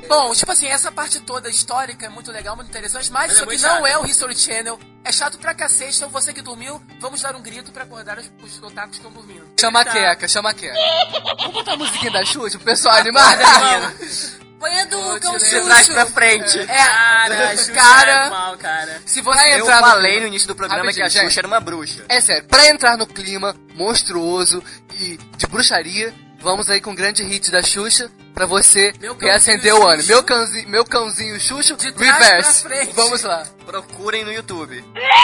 Bom, tipo assim, essa parte toda histórica é muito legal, muito interessante, mas isso é aqui muito não chato. é o History Channel. É chato pra cacete, então você que dormiu, vamos dar um grito pra acordar os otakus que estão dormindo. Chama a Queca, chama a Queca. Vamos botar a musiquinha da Xuxa pro pessoal animar? Põe a do Cão De trás Xuxo. pra frente. Cara, Xuxa cara, é mal, cara. Se você Eu entrar falei no início do programa que a Rapidinho, Xuxa era uma bruxa. É sério, pra entrar no clima monstruoso e de bruxaria, vamos aí com o grande hit da Xuxa pra você Meu cãozinho reacender o ano. Xuxo. Meu cãozinho Xuxo, De trás reverse. pra frente. Vamos lá. Procurem no YouTube.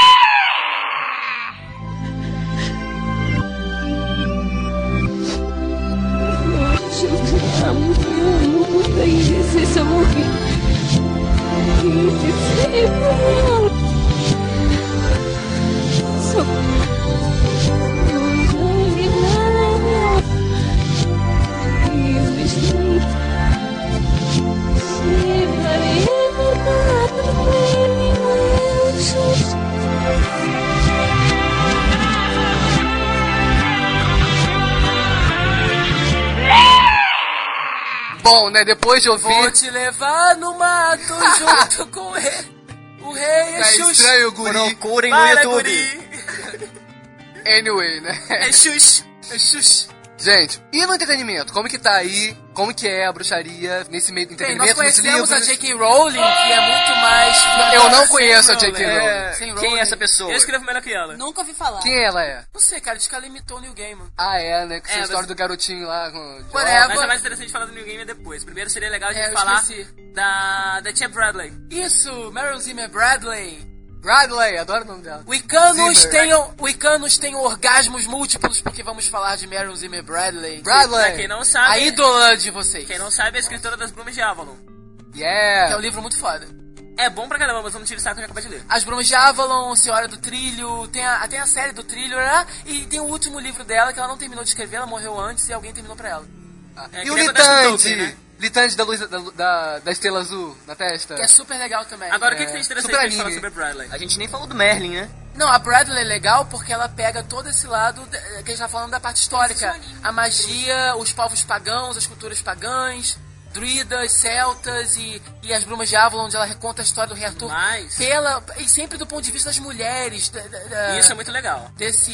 Bom, né, depois de Vou ouvir te levar no mato junto com o rei É Xuxa. Estranho Guri, Procurem no Para, YouTube. guri. anyway, né? É Xuxa. É Xuxa. Gente, e no entretenimento? Como que tá aí? Como que é a bruxaria nesse meio de Bem, nós entretenimento, nos conhecemos livros? a J.K. Rowling, que é muito mais... Eu não conheço a Sem J.K. Rowling. Rowling. Sem Quem Rowling. é essa pessoa? Eu escrevo melhor que ela. Nunca ouvi falar. Quem ela é? Não sei, cara, diz que ela imitou o Neil Gaiman. Ah, é, né? Com essa É, história mas- do garotinho lá com... Whatever. Mas é mais interessante falar do New Game depois. Primeiro seria legal a gente É, eu falar esqueci. da Tia Bradley. Isso, Meryl Zimmer Bradley. Bradley, adoro o nome dela. Wiccanos têm orgasmos múltiplos, porque vamos falar de Meryl Zimmer Bradley. Pra Bradley! quem não A sabe, ídola de vocês. quem não sabe é a escritora das Brumas de Avalon. Que é Yeah! um livro muito foda. É bom pra caramba, mas vamos tirar o saco que eu acabei de ler. As Brumas de Avalon, Senhora do Trilho, tem a série do Trilho, né? E tem o último livro dela que ela não terminou de escrever, ela morreu antes e alguém terminou pra ela. É, E o que nem acontece com Litante? Tolkien, né? Litante da luz da estrela azul na testa? Que é super legal também. Agora, o que tem de interessante super pra gente falar anime. sobre a Bradley? A gente nem falou do Merlin, né? Não, a Bradley é legal porque ela pega todo esse lado que a gente tá falando da parte histórica. A magia, os povos pagãos, as culturas pagãs, druidas, celtas e as Brumas de Avalon, onde ela reconta a história do rei Arthur. Mas- E sempre do ponto de vista das mulheres. Isso é muito legal.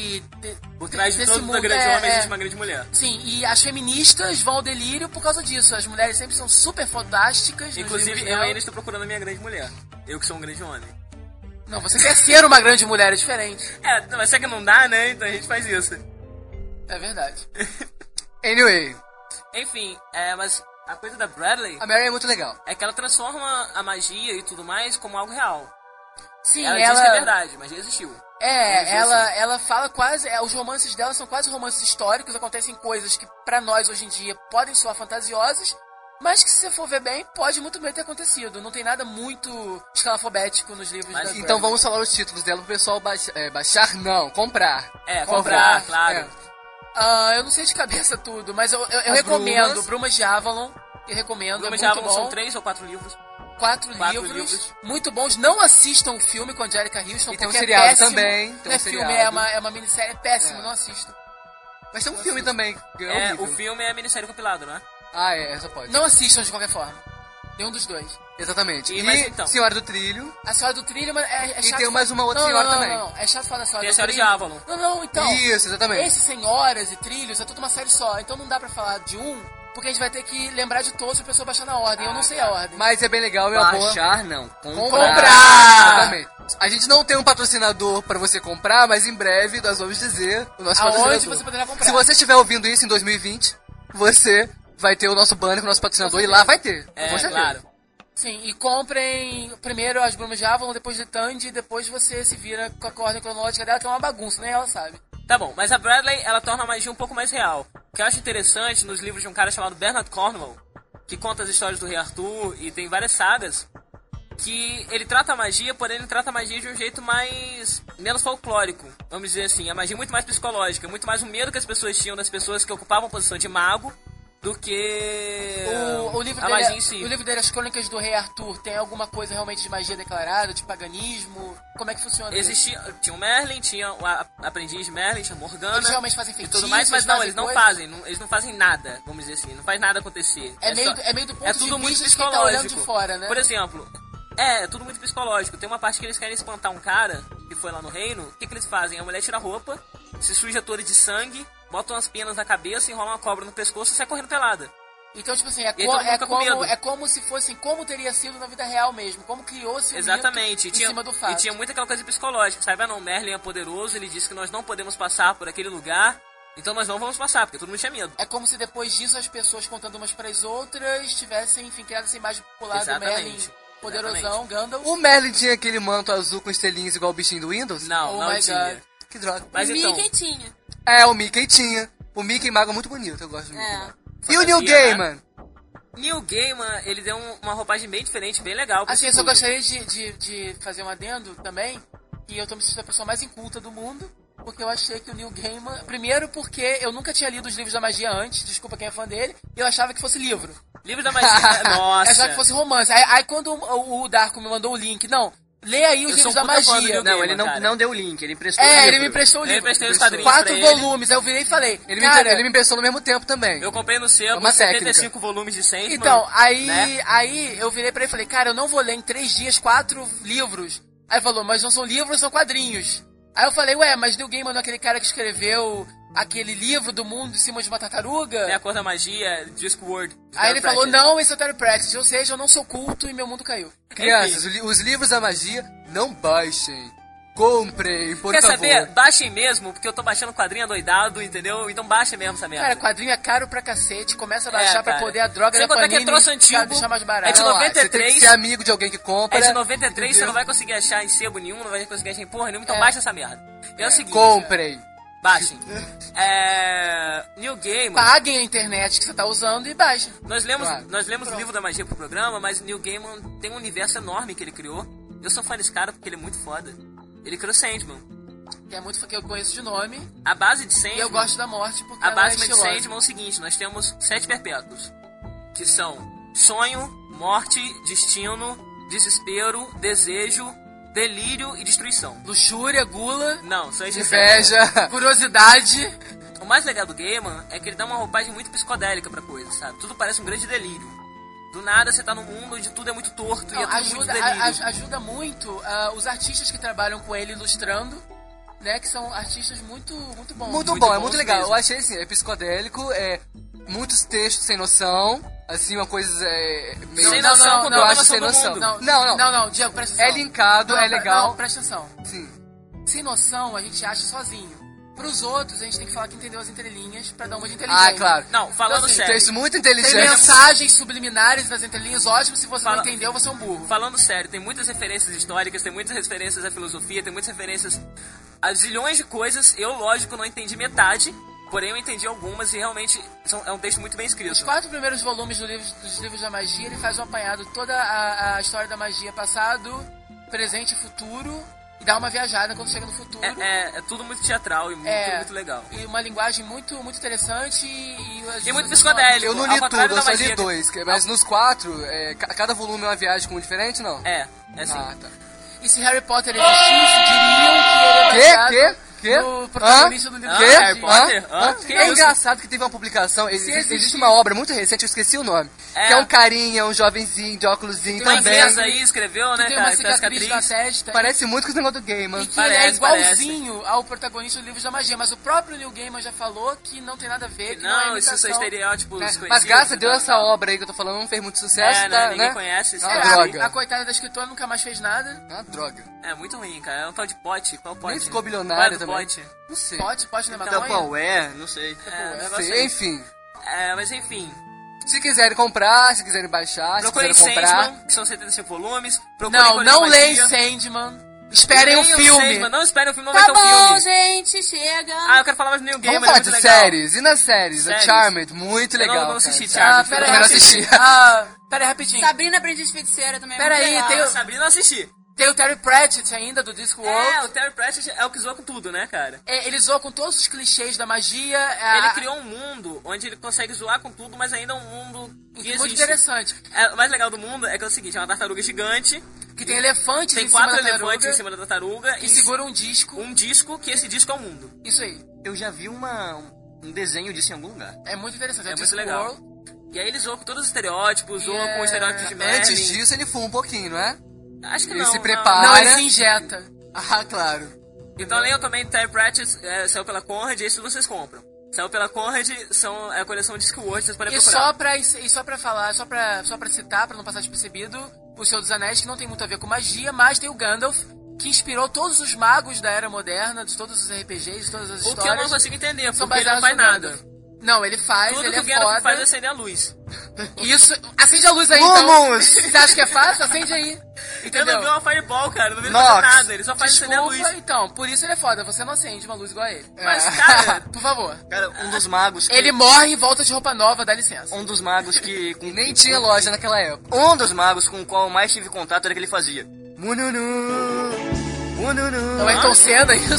Por trás de desse todo mundo, grande é, homem é. existe uma grande mulher. Sim, e as feministas vão ao delírio por causa disso. As mulheres sempre são super fantásticas. nos Inclusive, livros eu dela. ainda estou procurando a minha grande mulher. Eu que sou um grande homem. Não, você quer ser uma grande mulher, é diferente. É, mas será que não dá, né? Então a gente faz isso. É verdade. Anyway, Enfim, mas a coisa da Bradley a Mary é muito legal. é que ela transforma a magia e tudo mais como algo real. Sim, Ela diz que é verdade, mas já existiu. Ela fala quase... os romances dela são quase romances históricos. Acontecem coisas que pra nós hoje em dia podem soar fantasiosas, mas que se você for ver bem, pode muito bem ter acontecido. Não tem nada muito escalafobético nos livros da Então Bradley. vamos falar os títulos dela pro pessoal baixar, não, comprar. Comprar, claro. Eu não sei de cabeça tudo, mas eu As recomendo Brumas de Avalon. Eu recomendo, Brumas é de muito Avalon bom. são 3 ou 4 livros. Quatro Quatro livros, livros. muito bons. Não assistam o filme com a Angelica Houston, E tem um porque seriado é péssimo. também, tem Não é um filme, seriado. é uma minissérie, é péssimo, não assistam. Mas tem um filme também, que é É, horrível. o filme é minissérie compilado, não é? Ah, é, essa pode. Não assistam de qualquer forma. Nenhum dos dois. Exatamente. E, E, mas então? Senhora do Trilho. A Senhora do Trilho é E chato. tem mais uma outra Não, senhora não, também. Não, é chato falar da Senhora Tem a do Senhora de Trilho. Avalon. Não, então. Isso, exatamente. Esses senhoras e trilhos é tudo uma série só. Então não dá pra falar de um, porque a gente vai ter que lembrar de todos pra pessoa baixar na ordem. Eu não sei a ordem. Mas é bem legal, é uma boa. Baixar, não. Comprar! Exatamente. A gente não tem um patrocinador pra você comprar, mas em breve nós vamos dizer o nosso Aonde patrocinador. você poderá comprar. Se você estiver ouvindo isso em 2020, você vai ter o nosso banner com o nosso patrocinador e lá vai ter. É, com certeza. claro. Sim, e comprem primeiro as Brumas de Avalon, depois de Tandy, e depois você se vira com a ordem cronológica dela, que é uma bagunça, nem ela sabe. Tá bom, mas a Bradley, ela torna a magia um pouco mais real. O que eu acho interessante nos livros de um cara chamado Bernard Cornwell, que conta as histórias do rei Arthur e tem várias sagas, que ele trata a magia, porém ele trata a magia de um jeito menos folclórico, vamos dizer assim. A magia é muito mais psicológica, muito mais o medo que as pessoas tinham das pessoas que ocupavam a posição de mago do que O livro a dele, magia em si. O livro dele, As Crônicas do Rei Arthur, tem alguma coisa realmente de magia declarada, de paganismo? Como é que funciona isso? Tinha o Merlin, tinha o aprendiz de Merlin, tinha Morgana. Eles realmente fazem e feitiços, tudo mais, mas não, eles não coisas? fazem. Eles não fazem nada, vamos dizer assim. Não faz nada acontecer. É meio do ponto é de tudo muito vista de quem tá olhando psicológico. de fora, né? Por exemplo, é tudo muito psicológico. Tem uma parte que eles querem espantar um cara que foi lá no reino. O que eles fazem? A mulher tira a roupa, se suja toda de sangue, bota umas penas na cabeça, enrola uma cobra no pescoço e sai correndo pelada. Então, tipo assim, E aí todo mundo fica com medo. é como se fosse como teria sido na vida real mesmo. Como criou-se o Exatamente. mito em cima do fato. E tinha muita aquela coisa psicológica, sabe? Ah, não, Merlin é poderoso, ele disse que nós não podemos passar por aquele lugar, então nós não vamos passar, porque todo mundo tinha medo. É como se depois disso as pessoas contando umas pras outras tivessem, enfim, criado essa imagem popular Exatamente. do Merlin poderosão, Gandalf. O Merlin tinha aquele manto azul com estrelinhas igual o bichinho do Windows? Não, Oh não my tinha. God. Que droga. Mas o então, Mickey tinha. É, o Mickey tinha. O Mickey mago é muito bonito, eu gosto do Mickey. É. Mago. E o Neil Fantasia, Gaiman? Neil Gaiman, ele deu uma roupagem bem diferente, bem legal. pra Assim, eu esse só público. gostaria de fazer um adendo também, que eu tô me sentindo a pessoa mais inculta do mundo, porque eu achei que o Neil Gaiman... Primeiro porque eu nunca tinha lido os livros da magia antes, desculpa quem é fã dele, e eu achava que fosse livro. Livro da magia, nossa. Eu achava que fosse romance. Aí quando o Darko me mandou o link, não, lê aí os Eu livros sou da um puta fã do magia. Neil Não, ele cara. não deu o link, ele emprestou o É, livro. ele me emprestou o Eu livro. emprestei os quadrinhos 4 pra ele. volumes, aí eu virei e falei, Ele cara, me emprestou no mesmo tempo também. Eu comprei no sebo uma 75 técnica. volumes de Sandman. Então, né? aí eu virei pra ele e falei, cara, eu não vou ler em 3 dias 4 livros. Aí ele falou, mas não são livros, são quadrinhos. Aí eu falei, ué, mas Neil Gaiman não é aquele cara que escreveu aquele livro do mundo em cima de uma tartaruga? É a cor da magia, Discworld. Aí ele falou, não, esse é o Terry Pratchett, ou seja, eu não sou culto e meu mundo caiu. Crianças, os livros da magia, não baixem. Comprem, por Quer favor. saber? Baixem mesmo, porque eu tô baixando quadrinho adoidado, entendeu? Então baixa mesmo essa merda. Cara, quadrinho é caro pra cacete, começa a baixar pra cara. poder a droga Sem da contar que é Panini troço antigo, deixar mais barato. é de Não, você tem 93. que ser amigo de alguém que compra. É de 93, você entendeu? não vai conseguir achar em sebo nenhum, não vai conseguir achar em porra nenhuma, então baixa essa merda. E é o seguinte, Comprem. baixem. Neil Gaiman, Paguem a internet que você tá usando e baixa. nós lemos Claro. o livro da magia pro programa, mas Neil Gaiman tem um universo enorme que ele criou. Eu sou fã desse cara porque ele é muito foda. Ele criou Sandman. Que é muito que eu conheço de nome. A base de E Sandman... eu gosto da morte porque A ela é base de estilosa. Sandman é o seguinte, nós temos 7 perpétuos, que são sonho, morte, destino, desespero, desejo, delírio e destruição. Luxúria, gula, Não, são esses Inveja. curiosidade. O mais legal do Gaiman é que ele dá uma roupagem muito psicodélica pra coisa, sabe? Tudo parece um grande delírio. Do nada você tá num mundo onde tudo é muito torto Não, e é tudo muito ajuda, delírio. ajuda muito os artistas que trabalham com ele ilustrando, né? Que são artistas muito bons. Muito bom, é bons muito legal. mesmo. Eu achei assim, é psicodélico, muitos textos sem noção, assim, uma coisa meio... Sem noção, com eu toda acho noção sem do noção. mundo. Não, Diego, presta atenção. É linkado, é legal. Não, presta atenção. Sim. Sem noção, a gente acha sozinho. Pros outros, a gente tem que falar que entendeu as entrelinhas pra dar uma de inteligente. Ah, claro. Não, falando Então, assim, sério. Texto muito Tem inteligente. mensagens subliminares nas entrelinhas, ótimo. Se você Fala- não entendeu, você é um burro. Falando sério, tem muitas referências históricas, tem muitas referências à filosofia, tem muitas referências a zilhões de coisas. Eu, lógico, não entendi metade, porém eu entendi algumas e realmente é um texto muito bem escrito. Os 4 primeiros volumes dos livros da magia, ele faz um apanhado toda a história da magia, passado, presente e futuro, e dá uma viajada quando chega no futuro. É tudo muito teatral e muito legal. E uma linguagem muito, muito interessante e muito psicodélico. Eu não Ao li contrário tudo, eu da só magia, li 2. Mas nos 4, cada volume é uma viagem com um diferente, não? É assim. Ah, tá. E se Harry Potter existisse, diriam que ele é baseado Que? no protagonista do livro Hã? da Harry magia. Potter? Hã? Que É isso? engraçado que teve uma publicação, existe uma obra muito recente, eu esqueci o nome, que é um carinha, um jovenzinho de óculosinho Tem uma também. inglesa aí, escreveu, né, Tem cara? uma Que tá cicatriz na testa. Parece muito com os negócios do Gaiman. E que ele é Parece, igualzinho ao protagonista do livro da magia. Mas o próprio Neil Gaiman já falou que não tem nada a ver, que não é Não, isso imitação. são estereótipos Né? conhecidos. Mas graças a Deus e essa tal. obra aí que eu tô falando não fez muito sucesso, né? Ninguém né? conhece esse Ah, cara. droga. A coitada da escritora nunca mais fez nada. Ah, droga. É muito ruim, cara. É um tal de pote. Qual pote? Nem ficou bilionário Qual é do também. pote? Não sei. Pode, né, Então, maconha? qual é? Não sei. É, Não negócio sei. aí. Enfim, Mas enfim. se quiserem comprar, se quiserem baixar, Procurem se quiserem comprar... Sandman, que são 75 volumes. Procurem Não, Colina não Magia. leem Sandman. Esperem o Leiam filme. Sandman, não esperem o filme, não Tá vai ter o bom, filme. gente, chega. Eu quero falar mais do Neil Gaiman, Vamos falar é de muito legal. séries. E nas séries? A Séries. Charmed, muito Eu não- legal. não assisti cara. Charmed. Pera Eu também não aí, assisti. Pera aí, rapidinho. Sabrina Aprendiz de Feiticeira também é Pera muito aí, legal. tem o- Sabrina, eu assisti. Tem o Terry Pratchett ainda, do Discworld. O Terry Pratchett é o que zoa com tudo, né, cara? Ele zoa com todos os clichês da magia. Ele criou um mundo onde ele consegue zoar com tudo, mas ainda é um mundo que existe. Muito interessante. O mais legal do mundo é que é o seguinte, é uma tartaruga gigante. Que tem elefantes tem em cima da tartaruga. Tem 4 elefantes em cima da tartaruga. E segura um disco. Um disco, que esse disco é o mundo. Isso aí. Eu já vi um desenho disso em algum lugar. É muito interessante. É muito legal. E aí ele zoa com todos os estereótipos, zoa com os estereótipos de Merlin. Antes disso ele fuma um pouquinho, não é? Acho que ele não. Ele se prepara. Não, ele se injeta. Ah, claro. Então além também Terry Pratchett saiu pela Conrad, e isso vocês compram. Saiu pela Conrad, é a coleção Discworld, vocês podem procurar. Só pra falar, só pra citar, pra não passar despercebido, o Senhor dos Anéis, que não tem muito a ver com magia, mas tem o Gandalf, que inspirou todos os magos da Era Moderna, de todos os RPGs, de todas as histórias. O que eu não consigo entender, porque ele não faz nada. Não, ele faz, tudo ele que é o Gandalf foda. faz é acender a luz. Isso, acende a luz aí, então. Você acha que é fácil? Acende aí. Entendeu? Eu não vi uma fireball, cara, não vi fazer nada, ele só faz acender a luz. Então, por isso ele é foda, você não acende uma luz igual a ele. Mas, cara, por favor. Cara, um dos magos que... Ele morre e volta de roupa nova, dá licença. Um dos magos que... Nem tinha loja naquela época. Um dos magos com o qual eu mais tive contato era que ele fazia... É o Ayrton Senna, isso.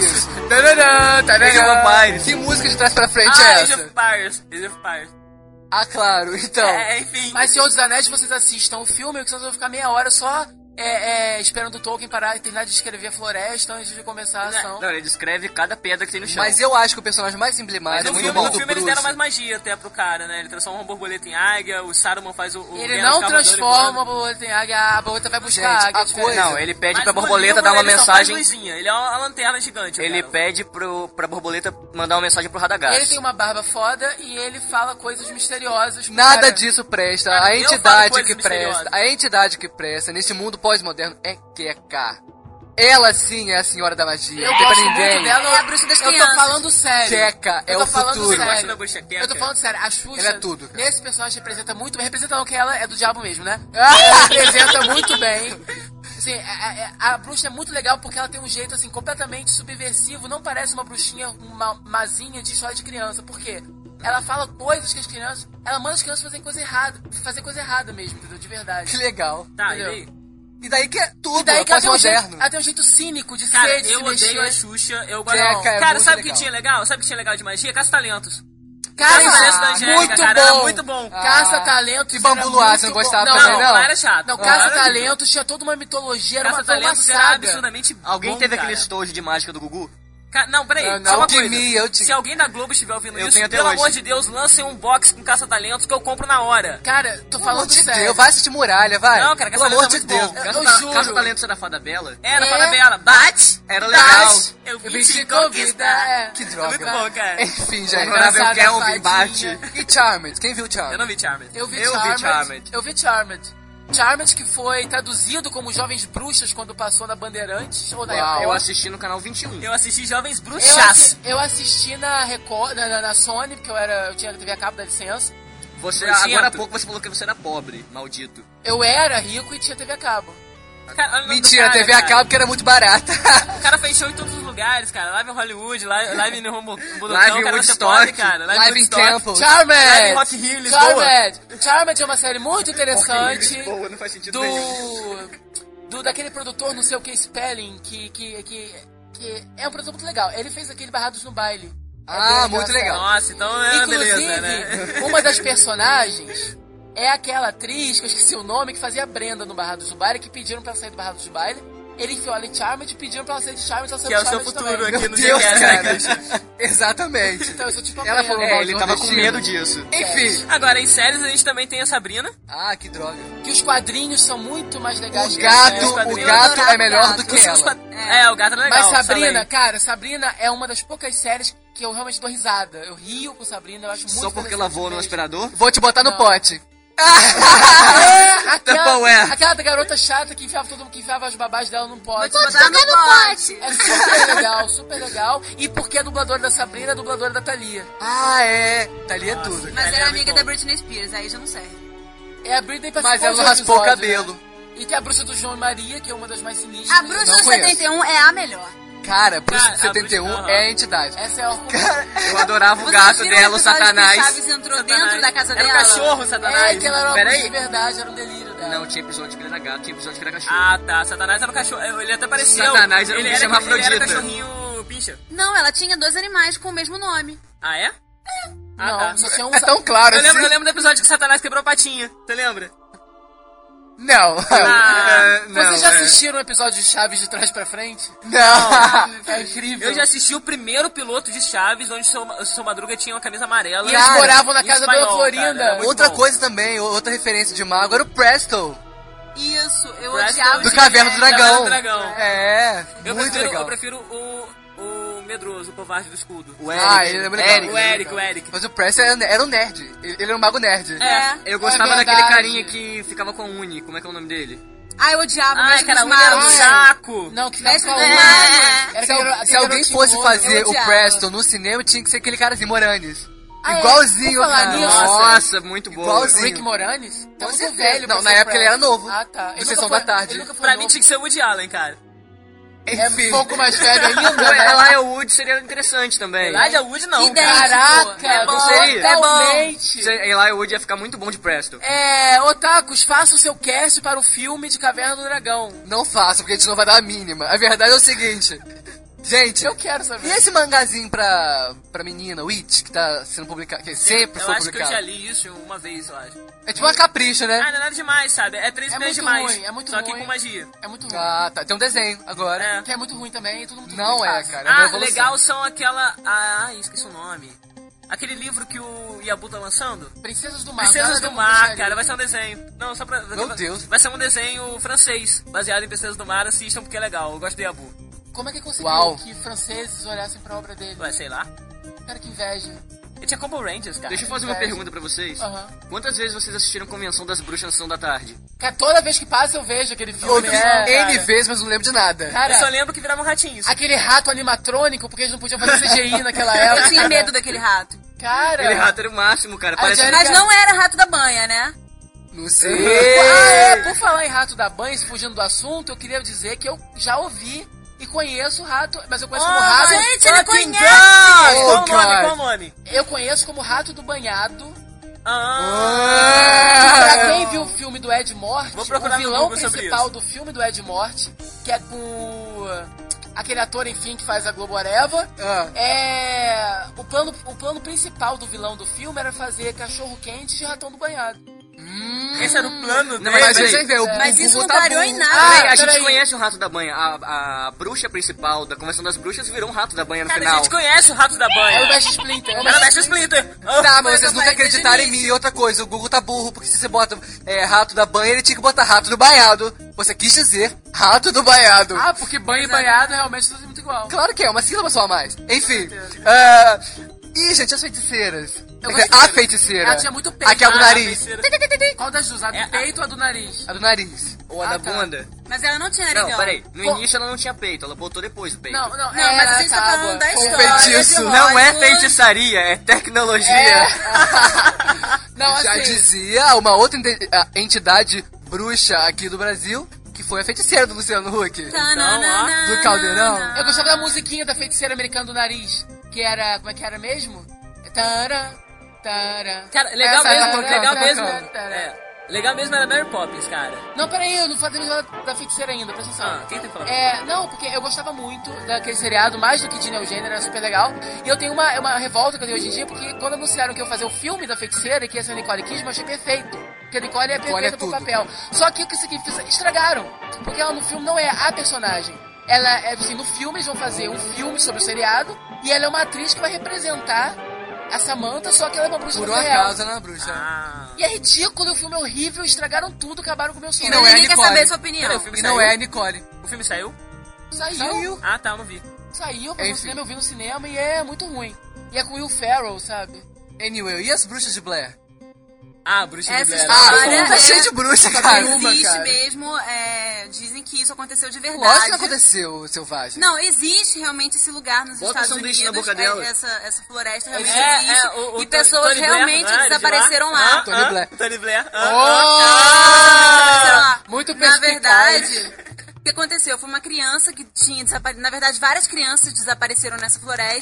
Que música de trás pra frente é essa? Age of Empires. Ah, claro, então. Enfim. Mas Senhor dos Anéis, vocês assistam o filme, que vocês vão ficar meia hora só esperando o Tolkien parar e terminar de escrever a floresta antes de começar a ação. Não, ele descreve cada pedra que tem no chão. Mas eu acho que o personagem mais emblemático no filme eles deram mais magia até pro cara, né? Ele transforma uma borboleta em águia, o Saruman faz o ele não transforma a borboleta em águia, a borboleta vai buscar a águia. Não, ele pede pra borboleta dar uma mensagem. Ele é uma lanterna gigante. Ele pede pra borboleta mandar uma mensagem pro Radagast. Ele tem uma barba foda e ele fala coisas misteriosas. Nada disso presta. A entidade que presta nesse mundo pós-moderno é Keka. Ela sim é a senhora da magia. Não tem pra ninguém. Dela, é a bruxa das crianças. Eu tô falando sério. Keka é o futuro. Eu tô falando sério. A Xuxa, ela é tudo, cara. Nesse personagem representa muito bem. Representa não, que ela é do diabo mesmo, né? Ela representa muito bem. Assim, a bruxa é muito legal porque ela tem um jeito assim completamente subversivo. Não parece uma bruxinha, uma mazinha de história de criança. Por quê? Ela fala coisas que as crianças... Ela manda as crianças fazerem coisa errada mesmo, entendeu? De verdade. Que legal. Tá, e daí que é tudo, e daí que pós-moderno. ela tem um jeito cínico de cara, ser, de eu se odeio mexer. a Xuxa, eu gosto. Cara, sabe o que tinha legal? Sabe o que tinha legal de magia? Caça-talentos. Muito bom. Era muito bom. Caça-talentos. E Bambu Luar, você não gostava também, não? Não, era chato. Não, Caça-talentos tinha toda uma mitologia, era uma saga. Absurdamente Alguém bom, teve cara. aquele estojo de mágica do Gugu? Não, peraí, só uma coisa. Se alguém da Globo estiver ouvindo isso, pelo amor de Deus, lancem um box com caça-talentos que eu compro na hora. Cara, tô falando sério. Deus, vai assistir Muralha, vai. Não, cara, pelo amor de Deus. Eu juro. Caça-talentos era Fada Bela? Era Fada Bela. Bate! Era legal. Eu vim te conquistar. Que droga. Muito bom, cara. Enfim, gente. Honorável Kelvin bate. E Charmed? Quem viu Charmed? Eu não vi Charmed. Eu vi Charmed. Charmed, que foi traduzido como Jovens Bruxas quando passou na Bandeirantes ou na Record. Eu assisti no canal 21. Eu assisti Jovens Bruxas. Eu assisti na Record, na Sony, porque eu tinha TV a cabo, dá licença. Agora há pouco você falou que você era pobre, maldito. Eu era rico e tinha TV a cabo. Cara, mentira, TV a cabo que era muito barata. O cara fez show em todos os lugares, cara. Live em Hollywood, live no Budotão, live em Woodstock, cara. Live em Temple. Charmed! Live em Rock Hill, Lisboa. Charmed é uma série muito interessante. Lisboa, não faz sentido nenhum. Daquele produtor, não sei o que, Spelling, que é um produtor muito legal. Ele fez aquele Barrados no Baile. Muito legal. Nossa, então é beleza, né? Uma das personagens é aquela atriz, que eu esqueci o nome, que fazia a Brenda no Barrados do Baile, que pediram pra ela sair do Barrados do Baile. Ele enfiou ela em Charmed e pediram pra ela sair de Charmed, ela saiu de Charmed. Que é o seu futuro também. aqui no Deus, cara. Exatamente. Então, eu sou tipo ela falou ele tava com medo disso. Enfim. Agora, em séries, a gente também tem a Sabrina. Ah, que droga. Que os quadrinhos são muito mais legais. O gato é melhor do que ela. O gato é legal. Mas Sabrina, cara, Sabrina é uma das poucas séries que eu realmente dou risada. Eu rio com Sabrina, eu acho muito Só porque ela voa no aspirador? Vou te botar no pote. Aquela garota chata que enfiava as babás dela num pote. Vou te botar no pote. É super legal. E porque a dubladora da Sabrina é a dubladora da Thalia. Thalia é tudo. Mas era amiga da Britney Spears, aí já não serve. É a Britney pra Mas ela não raspou o cabelo. Né? E tem a bruxa do João e Maria, que é uma das mais sinistras. A bruxa do 71 é a melhor. Cara, Bruxa 71 é a entidade. Essa é a eu adorava o gato dela, o Satanás. O Chaves entrou dentro da casa dela. Era o cachorro, Satanás. É, que ela era uma bruxa de verdade, era um delírio dela. Não, tinha episódio que ele era gato, tinha episódio que era cachorro. Ah, tá. Satanás era um cachorro. Ele até pareceu. Satanás era um bicho Ele hermafrodita. era cachorrinho pincha. Não, ela tinha 2 animais com o mesmo nome. Ah, é? Ah, Não, tá. só tinha um... É tão claro Eu assim. lembro do episódio que Satanás quebrou a patinha. Você lembra? Não. Vocês já assistiram um episódio de Chaves de trás pra frente? Não. É incrível. Eu já assisti o primeiro piloto de Chaves, onde o seu Madruga tinha uma camisa amarela. E eles moravam na casa da espanhol, Florinda. cara, era muito Outra bom. coisa também, outra referência de mago era o Presto. Isso, eu Presto odiava Do esse Caverna do desenho. Dragão. do Dragão. É, Eu muito prefiro, legal. Eu prefiro o medroso, o covarde do escudo. O Eric. Ah, ele é legal. O Eric. Mas o Presto era um nerd. Ele era um mago nerd. É. Eu gostava É daquele verdade. carinha que ficava com a Uni. Como é que é o nome dele? Ah, eu odiava Ah, mesmo cara, os o era um magos. saco. Não, que ficava Mestre com a do unha. Mago. Era Se, aquele- se aquele alguém garotinho fosse louro. fazer eu o odiava. Preston no cinema, tinha que ser aquele carazinho Moranis. Ah, é? Igualzinho, Por falar cara. nisso, Nossa, muito bom. Igualzinho. Rick Moranis? Tá muito certeza. velho. pra Não, na ser época ele era novo. Ah, tá. Do Ele Sessão nunca da Tarde. Ele nunca foi Pra novo. mim tinha que ser o Woody Allen, cara. É Enfim. um pouco mais velho ainda, O né? Elijah Wood seria interessante também. Elijah Wood não. Idêntico. Caraca, É bom, seria. totalmente. Elijah Wood ia ficar muito bom de Presto. Otakus, faça o seu cast para o filme de Caverna do Dragão. Não faça, porque a gente não vai dar a mínima. A verdade é o seguinte. Gente, Eu quero saber. e esse mangazinho pra menina, Witch, que tá sendo publicado, que sempre Eu foi acho que eu publicado? já li isso uma vez, eu acho. É tipo uma capricha, né? Ah, não é nada demais, sabe? É 3 É vezes muito demais. ruim, é muito Só que ruim. com magia. É muito ruim. Ah, tá. Tem um desenho agora. É. Que é muito ruim também. Tudo muito Não ruim, é, fácil. cara. É uma Ah, evolução. legal são aquela... Ah, esqueci o nome. Aquele livro que o Yabu tá lançando. Princesas do Mar. Princesas nada do de Mar, bruxaria. cara. Vai ser um desenho. Não, só pra... Meu Deus. Vai ser um desenho francês, baseado em Princesas do Mar. Assistam porque é legal. Eu gosto do Yabu. Como é que conseguiu Uau. que franceses olhassem pra obra dele? Vai, sei lá. Cara, que inveja. Ele tinha Combo Rangers, cara. Deixa eu fazer uma pergunta pra vocês. Aham. Quantas vezes vocês assistiram Convenção das Bruxas na Sessão da Tarde? Cara, toda vez que passa eu vejo aquele Eu filme. vi N vezes, mas não lembro de nada. Cara, Eu só lembro que viravam ratinhos. aquele rato animatrônico, porque eles não podiam fazer CGI naquela época. Eu tinha medo daquele rato. Cara. Aquele rato era o máximo, cara. Parece... Angélica- Mas não era rato da banha, né? Não sei. Por falar em rato da banha, fugindo do assunto, eu queria dizer que eu já ouvi e conheço o rato, mas eu conheço como rato. gente, ele conhece! Qual o nome? God. Qual o nome? Eu conheço como rato do banhado. Ah, Pra quem viu o filme do Ed Morte, Vou procurar o no vilão Google sobre principal isso. do filme do Ed Morte, que é com aquele ator, enfim, que faz a Globo Areva, o plano principal do vilão do filme era fazer cachorro quente de ratão do banhado. esse era o plano Não, dele. Mas você vê, o Mas isso Google não tá clareou burro. em nada. Peraí, a gente peraí. conhece o Rato da Banha. A bruxa principal da Convenção das Bruxas virou um Rato da Banha no Cara, a final. gente conhece o Rato da É o Banha. Mestre Splinter. Era o Mestre Splinter. Tá, mas vocês eu nunca falei acreditaram em desde o mim. início. E outra coisa, o Google tá burro, porque se você bota rato da banha, ele tinha que botar rato do banhado. Você quis dizer rato do banhado. Ah, porque banho e banhado realmente tudo é muito igual. Claro que é, uma sílaba só a mais. Enfim. Ih, gente, as feiticeiras. gostei. A feiticeira. Ela tinha muito peito. Aqui é a do Ah, nariz. feiticeira. Qual das duas? A do peito ou a do nariz? A do nariz. Ou a da bunda. Mas ela não tinha Não, narigão. peraí. No Pô. início ela não tinha peito, ela botou depois o peito. Não, Não, mas a gente tá tábua. falando da Com história feitiço. de Não é Hollywood. feitiçaria, é tecnologia. Não, Já assim, dizia uma outra entidade bruxa aqui do Brasil, que foi a feiticeira do Luciano Huck. Tananana. Do Caldeirão. eu gostava da musiquinha da feiticeira americana do nariz, que era, como é que era mesmo? Tara, tara. Cara, legal Essa mesmo, era- legal tara, mesmo. tara, tara. Legal mesmo era Mary Poppins, cara. Não, peraí, eu não falei da feiticeira ainda, presta atenção. Ah, quem tá falando? Não, porque eu gostava muito daquele seriado, mais do que Disney Eugênio, era super legal. E eu tenho uma revolta que eu tenho hoje em dia, porque quando anunciaram que eu ia fazer o filme da feiticeira, que ia ser a Nicole Kidman, eu achei perfeito. Porque a Nicole é perfeita pro tudo. papel. Só que o que significa? Estragaram. Porque ela no filme não é a personagem. Ela é assim, no filme eles vão fazer um filme sobre o seriado, e ela é uma atriz que vai representar a Samantha, só que ela é uma bruxa Por do um real. acaso, né, bruxa? Ah. E é ridículo, o filme é horrível, estragaram tudo, acabaram com o meu sonho. E não é a Ninguém quer Nicole. saber sua opinião. Peraí, o filme E saiu? não é a Nicole. O filme saiu? Saiu. Ah, tá, eu não vi. Saiu, eu fui no Enfim. cinema, eu vi no cinema e é muito ruim. E é com Will Ferrell, sabe? Anyway, e as bruxas de Blair? Ah, Bruxa de Essa Blair. história tá é- cheio de bruxa, Só cara. tem uma, Existe cara. mesmo, dizem que isso aconteceu de verdade. Lógico que não aconteceu, selvagem. Não, existe realmente esse lugar nos Bota Estados um sanduíche Unidos. na boca dela. Essa floresta realmente É, existe. o E pessoas Tony Blair, realmente não é? De desapareceram lá? lá. Tony Blair. Tony Blair. Desapareceram lá. Muito Na perspicaz. verdade, o que aconteceu? Foi uma criança que tinha desaparecido. Na verdade, várias crianças desapareceram nessa floresta.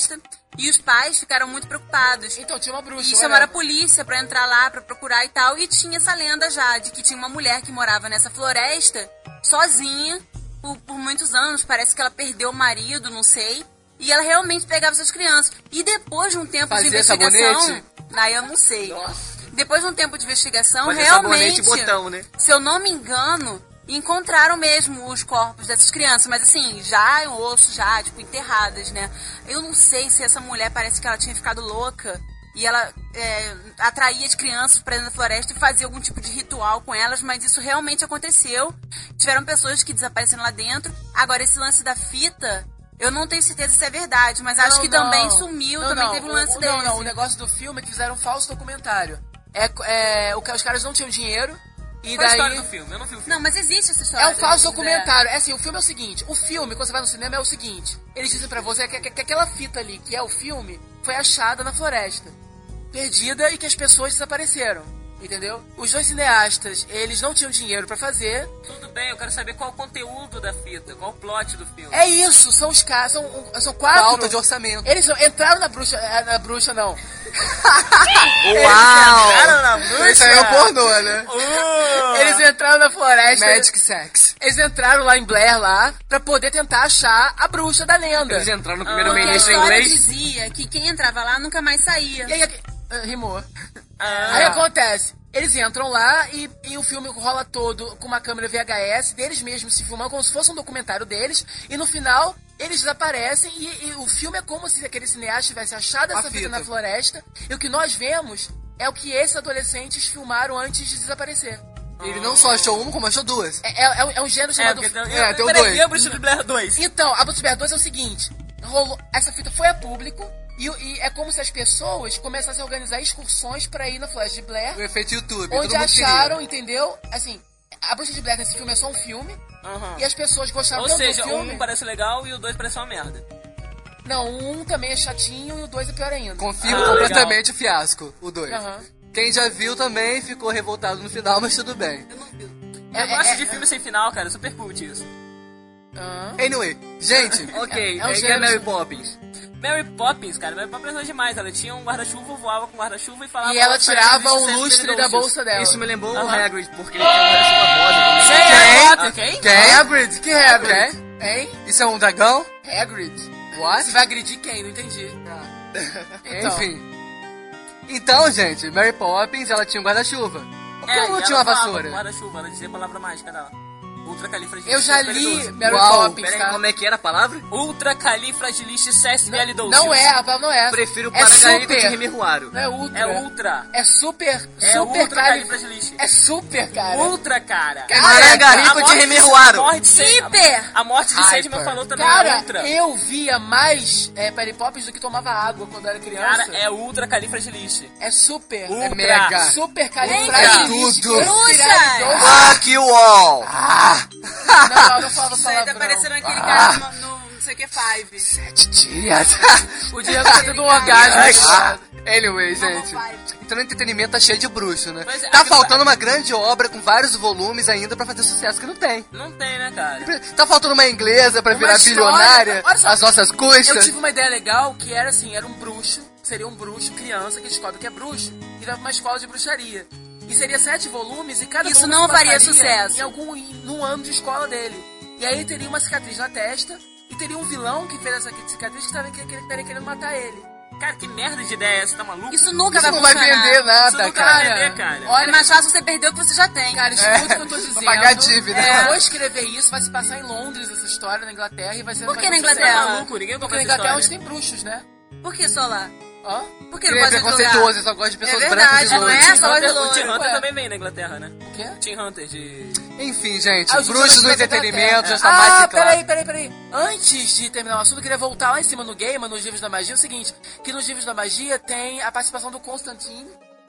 E os pais ficaram muito preocupados. Então tinha uma bruxa. E chamaram a polícia pra entrar lá, pra procurar e tal. E tinha essa lenda já, de que tinha uma mulher que morava nessa floresta, sozinha, por muitos anos. Parece que ela perdeu o marido, não sei. E ela realmente pegava essas crianças. E depois de um tempo de investigação... Aí eu não sei. Nossa. Depois de um tempo de investigação, Fazer realmente, botão, né? se eu não me engano, encontraram mesmo os corpos dessas crianças. Mas assim, já em osso, já, tipo, enterradas, né? Eu não sei se essa mulher, parece que ela tinha ficado louca. E ela atraía as crianças pra dentro da floresta e fazia algum tipo de ritual com elas. Mas isso realmente aconteceu. Tiveram pessoas que desapareceram lá dentro. Agora, esse lance da fita... Eu não tenho certeza se é verdade, mas acho que também sumiu, também teve um lance desse. Não, o negócio do filme é que fizeram um falso documentário. Os caras não tinham dinheiro e Qual daí... a história do filme? Eu não vi o filme. Não, mas existe essa história. É um falso documentário. É assim, o filme é o seguinte. O filme, quando você vai no cinema, é o seguinte. Eles dizem pra você que aquela fita ali, que é o filme, foi achada na floresta. Perdida e que as pessoas desapareceram. Entendeu? Os dois cineastas, eles não tinham dinheiro pra fazer. Tudo bem, eu quero saber qual o conteúdo da fita, qual o plot do filme. É isso, são os caras, são 4... Falta de orçamento. Eles entraram na bruxa não. Uau! Entraram na bruxa? Isso aí é o pornô, né? Eles entraram na floresta. Magic Sex. Eles entraram lá em Blair, lá, pra poder tentar achar a bruxa da lenda. Eles entraram no primeiro Porque a ministro em história inglês. dizia que quem entrava lá nunca mais saía. E aí, rimou. Aí acontece, eles entram lá e o filme rola todo com uma câmera VHS deles mesmos se filmando como se fosse um documentário deles. E no final, eles desaparecem e o filme é como se aquele cineasta tivesse achado essa fita na floresta. E o que nós vemos é o que esses adolescentes filmaram antes de desaparecer. Ele não só achou uma, como achou duas. É um gênero chamado... tem o Peraí, dois. e a Bruxa de Blair 2? Então, a Bruxa de Blair 2 é o seguinte. Essa fita foi a público e é como se as pessoas começassem a organizar excursões pra ir na Floresta de Blair. O efeito YouTube. Onde acharam, entendeu? Assim, a Bruxa de Blair nesse filme é só um filme. E as pessoas gostaram tanto do filme. Ou seja, um parece legal e o 2 parece uma merda. Não, o 1 também é chatinho e o 2 é pior ainda. Confirmo completamente o fiasco, o 2. Quem já viu também ficou revoltado no final, mas tudo bem. Eu não vi. Eu gosto de filme sem final, cara. Super cult isso. Anyway, gente. Ok, é Mary Poppins. Mary Poppins, cara, Mary Poppins é demais. Ela tinha um guarda-chuva, voava com guarda-chuva e falava... E ela tirava o lustre da bolsa dela. Isso me lembrou o Hagrid, porque ele tinha um guarda-chuva rosa. Quem? Hagrid? Que Hagrid? Hein? Isso é um dragão? Hagrid. What? Você vai agredir quem? Não entendi. Então. Enfim. Então, gente, Mary Poppins, ela tinha um guarda-chuva. Por que ela não tinha uma vassoura? Guarda-chuva, ela dizia a palavra mágica dela. Ultracalifragilisticexpialidocious. Eu já li Mary Uau. Poppins, Peraí, tá? como é que era a palavra? Ultracalifragilisticexpialidocious. Não é, a palavra não é. Prefiro o É Paragarito de super. Rimiruaro. Não é ultra. É ultra. É super, É super ultracalifragilistic. É super, cara. Ultra, cara. Paragarito de Rimiruaro. Hiper! A morte de Sandman Hyper. falou também, Cara, é ultra. eu via mais Mary Poppins do que tomava água quando era criança. Cara, é ultracalifragilistic. É super. Ultra. É mega. Super califragilistic. Tudo. Fuck you all! Não falava Isso aí tá palavrão. parecendo aquele cara no não sei o que, Five. 7 dias. O Diego tá tendo um orgasmo. Anyway, gente. Então o entretenimento tá cheio de bruxo, né? Mas, Tá faltando uma grande obra com vários volumes ainda pra fazer sucesso que não tem. Não tem, né, cara? Tá faltando uma inglesa pra Uma virar história. bilionária Olha só, às nossas Eu custas. tive uma ideia legal que era assim, era um bruxo, seria um bruxo criança que descobre que é bruxo e vai pra uma escola de bruxaria. E seria 7 volumes e cada Isso volume não se faria passaria sucesso. num ano de escola dele. E aí teria uma cicatriz na testa e teria um vilão que fez essa cicatriz que estaria querendo matar ele. Cara, que merda de ideia é essa? Tá maluco? Isso nunca Isso vai não vai funcionar. vender Isso nada, nunca vai cara. vender, cara. Olha, É mais fácil você perder o que você já tem. cara, escuta o que eu tô dizendo. Pra pagar a dívida. Eu vou escrever isso, vai se passar em Londres essa história, na Inglaterra, e vai ser... Por que na Você tá Inglaterra? maluco? Ninguém Porque compra na essa Inglaterra é onde história. tem bruxos, né? Por que só lá? Ó. Por que Ele não é pode ser outro preconceituoso, lugar? ele só gosta de pessoas É brancas verdade, e não loiras. é só de O Tim loiro. Hunter Ué. também vem na Inglaterra, né? O quê? Tim Hunter de... Enfim, gente, Os bruxos no da Inglaterra. entretenimento já está mais que claro. Peraí. Antes de terminar o assunto, eu queria voltar lá em cima no Game, nos livros da magia, o seguinte, que nos livros da magia tem a participação do Constantine.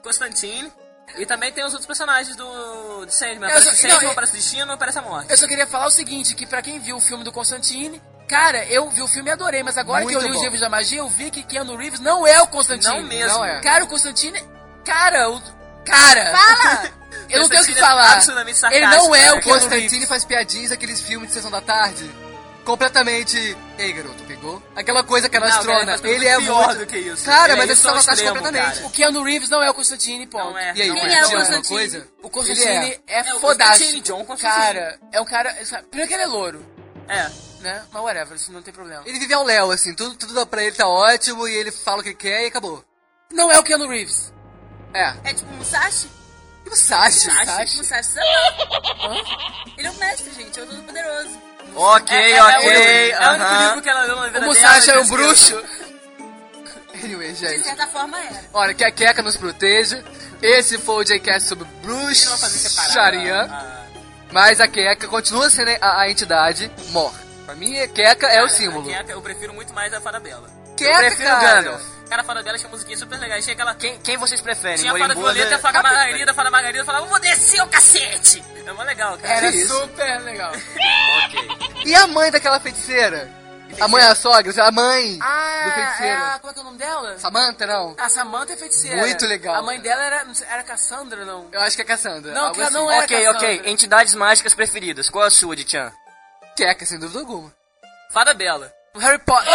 E também tem os outros personagens de Sandman. Eu Aparece só- Sandman, não, aparece Destino, aparece a morte. Eu só queria falar o seguinte, que pra quem viu o filme do Constantine, cara, eu vi o filme e adorei, mas agora que eu Muito li os bom. livros da magia, eu vi que Keanu Reeves não é o Constantine. Não mesmo. Não é. Cara, o Constantine... Cara! Fala! Eu não tenho o que Constantine é falar. absolutamente Ele não é sarcástico, o O Keanu Constantine Reeves. faz piadinhas, aqueles filmes de sessão da tarde, completamente... Ei, garoto, peguei sacou? Aquela coisa Não, canastrona. cara, ele é pior muito... do que isso. Cara, Ele mas é esse isso ao salvatasse extremo, completamente. cara. O Keanu Reeves não é o Constantine, ponto. Não é. E aí, o Quem é o Constantine alguma Constantine? coisa? O Constantine é o fodástico. Constantine, John Constantine. Cara, é um cara... Primeiro que ele é louro, É. né? Mas whatever, isso não tem problema. Ele vive ao Léo, assim, tudo pra ele tá ótimo e ele fala o que quer e acabou. Não é o Keanu Reeves. É. É tipo Musashi? E o Sashi? Musashi, sabe? Ele é o mestre, gente. É o Todo-Poderoso. Ok, É o único aham. livro que ela leu na vida O dela. Musashi era um esqueceu. bruxo. Anyway, De gente. certa forma era. Olha, que a Keka nos proteja. Esse foi o J-Cast sobre Ele não vai fazer separado. bruxaria. Mas a Keka continua sendo a entidade mor. Pra mim, a Keka é o símbolo. Eu prefiro muito mais a Fada Bela. Keka, Eu prefiro o cara. Gandalf. Cara, a Fada Bela tinha musiquinha super legal. Tinha aquela... Quem vocês preferem? Tinha a Fada Moribunda? Violeta e a Fada Margarida. A Fada Margarida falava, vou descer o cacete. É mó legal, cara. Era isso? super legal. Ok. E a mãe daquela feiticeira? A mãe, a sogra, a mãe do Ah, feiticeiro. como é que é o nome dela? Samantha, não? A Samantha é feiticeira. Muito legal, A mãe cara. dela era Cassandra, não? Eu acho que é Cassandra. Não, algo que ela assim. não era Ok. Cassandra. Entidades mágicas preferidas. Qual a sua, Dichan? Keka, sem dúvida alguma. Fada Bela. O Harry Potter.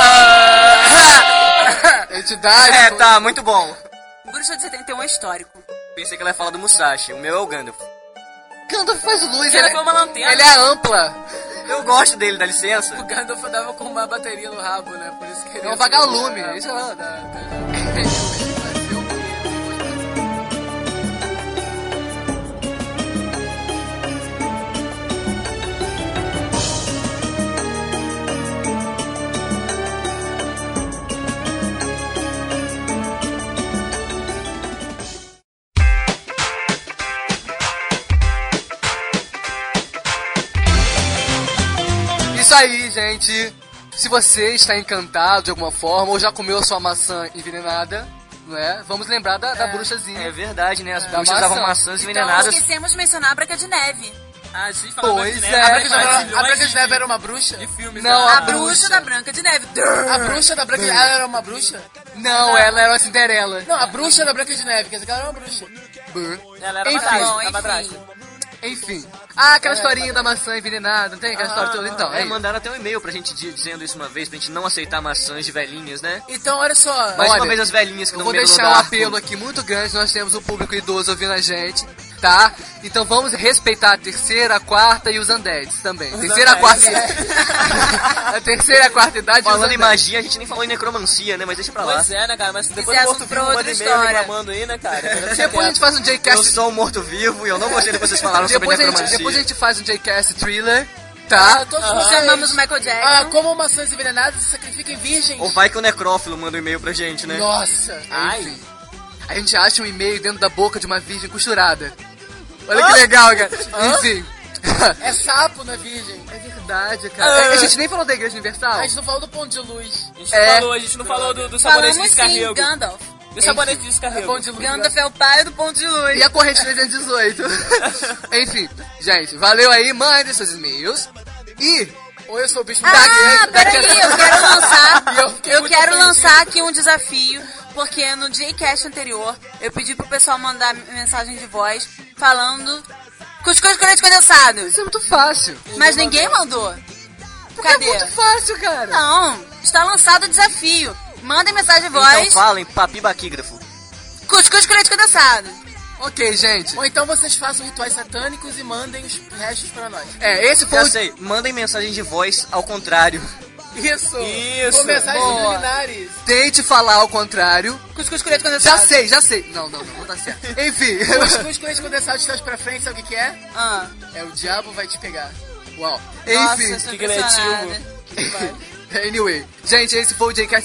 Entidade. É, tá, muito bom. Bruxa de 71 é histórico. Pensei que ela ia falar do Musashi. O meu é o Gandalf. Gandalf faz luz, Ela ele, foi uma lanterna. ele é ampla. Eu gosto dele, dá licença. O Gandalf andava com uma bateria no rabo, né? Por isso que ele É um vagalume. Isso é isso aí, gente. Se você está encantado de alguma forma ou já comeu a sua maçã envenenada, não é? Vamos lembrar da bruxazinha. É verdade, né? As Da bruxas maçã. davam maçãs envenenadas. Esquecemos de mencionar a Branca de Neve. Ah, sim, falando Pois de é. neve. A Branca de Neve, Milhões a Branca de Neve era uma bruxa? de filmes. Não, né? A bruxa da Branca de Neve. A bruxa da Branca de Neve, ela era uma bruxa? Não, ela era uma Cinderela. Não, a bruxa da Branca de Neve, quer dizer que ela era uma bruxa. Ela era Enfim. madrasta, Bom, madrasta. Enfim. Ah, aquela historinha da maçã envenenada, não tem aquela história toda? Então, é isso. Mandaram até um e-mail pra gente dizendo isso uma vez, pra gente não aceitar maçãs de velhinhas, né? Então, olha só. Mais Olha, uma vez as velhinhas que Eu não vou medo deixar do um arco. apelo aqui muito grande, nós temos um público idoso ouvindo a gente, tá? Então vamos respeitar a terceira, a quarta e os undeads também. Terceira, a quarta... a terceira, a quarta idade e os Falando em undeads. magia, a gente nem falou em necromancia, né? Mas deixa pra lá. Pois é, né, cara? Mas depois Isso é o morto assunto pra vivo manda outra e-mail história. reclamando aí, né, cara? Depois a gente faz um Eu J-Cast... sou um morto-vivo e eu não gostei do que vocês falaram sobre necromancia. Depois a gente faz um J-Cast thriller, tá? Todos vocês. Chamamos o Michael Jackson. Ah, como maçãs envenenadas se sacrifiquem virgens. Ou vai que o necrófilo manda um e-mail pra gente, né? Nossa. Enfim. A gente acha um e-mail dentro da boca de uma virgem costurada. Olha que legal, cara. Enfim. É sapo na virgem. É verdade, cara. A gente nem falou da Igreja Universal. A gente não falou do ponto de luz. A gente não falou do sabonete de Falamos sim, descarrego. Gandalf. Do sabonete de É descarrego. ponto de luz. Gandalf é o pai do ponto de luz. E a corrente 318. Enfim, gente, valeu aí, mandem seus e-mails. E Ou eu sou o bicho Ah, peraí, eu quero lançar. E eu fiquei Eu muito quero ofendido. lançar aqui um desafio, porque no J-Cast anterior eu pedi pro pessoal mandar mensagem de voz falando cuscuz com leite condensado. isso é muito fácil. Mas ninguém mandou. Porque Cadê? é muito fácil, cara. Não, está lançado o desafio. Mandem mensagem de Então voz, falem, papibaquígrafo. cuscuz com leite condensado. Ok, gente. Ou então vocês façam rituais satânicos e mandem os restos pra nós. É, esse foi Já o... sei, mandem mensagem de voz ao contrário. Isso! Isso, Com mensagens boa. subliminares. Tente falar ao contrário. Cuscuz com leite condensado. Já sei. Não tá certo. Enfim. Os leite condensado de trás pra frente, sabe o que é? Ah, É o diabo vai te pegar. Uau. nossa, Enfim. eu sou que criativo. impressionada. Anyway, gente, esse foi o J-Cast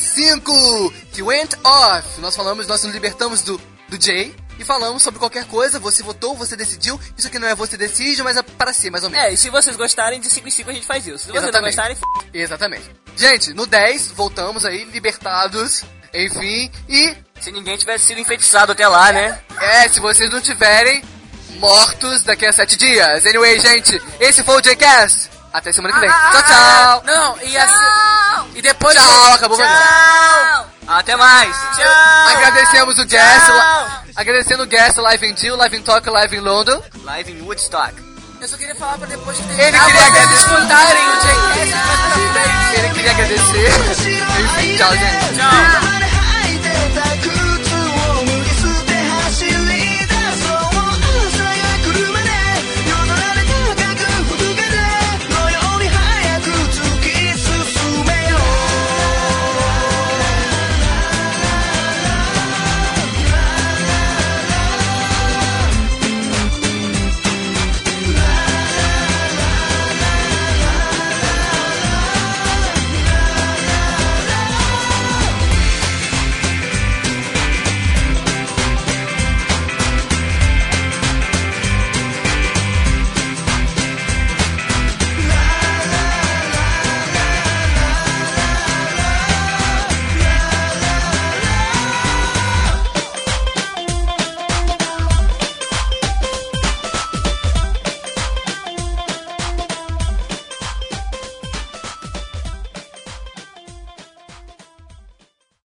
5 que went off. Nós nos libertamos do Jay e falamos sobre qualquer coisa. Você votou, você decidiu. Isso aqui não é você decide, mas é para si, mais ou menos. É, e se vocês gostarem, de 5 em 5 a gente faz isso. Se vocês não Exatamente. gostarem, Exatamente. Gente, no 10, voltamos aí, libertados, enfim. E, Se ninguém tivesse sido enfeitiçado até lá, né? se vocês não tiverem mortos daqui a 7 dias. Anyway, gente, esse foi o J-Cast. Até semana que vem. Tchau, tchau. Não, e depois... Tchau, acabou o programa. Até mais! Agradecemos o guest. Agradecendo o guest Live in Deal, Live in Talk, Live in London. Live em Woodstock. Eu só queria falar pra depois que Ele terminar queria vocês agradecer. escutarem o Jcast mais pra frente. Ele queria agradecer. Enfim, tchau, gente. Tchau.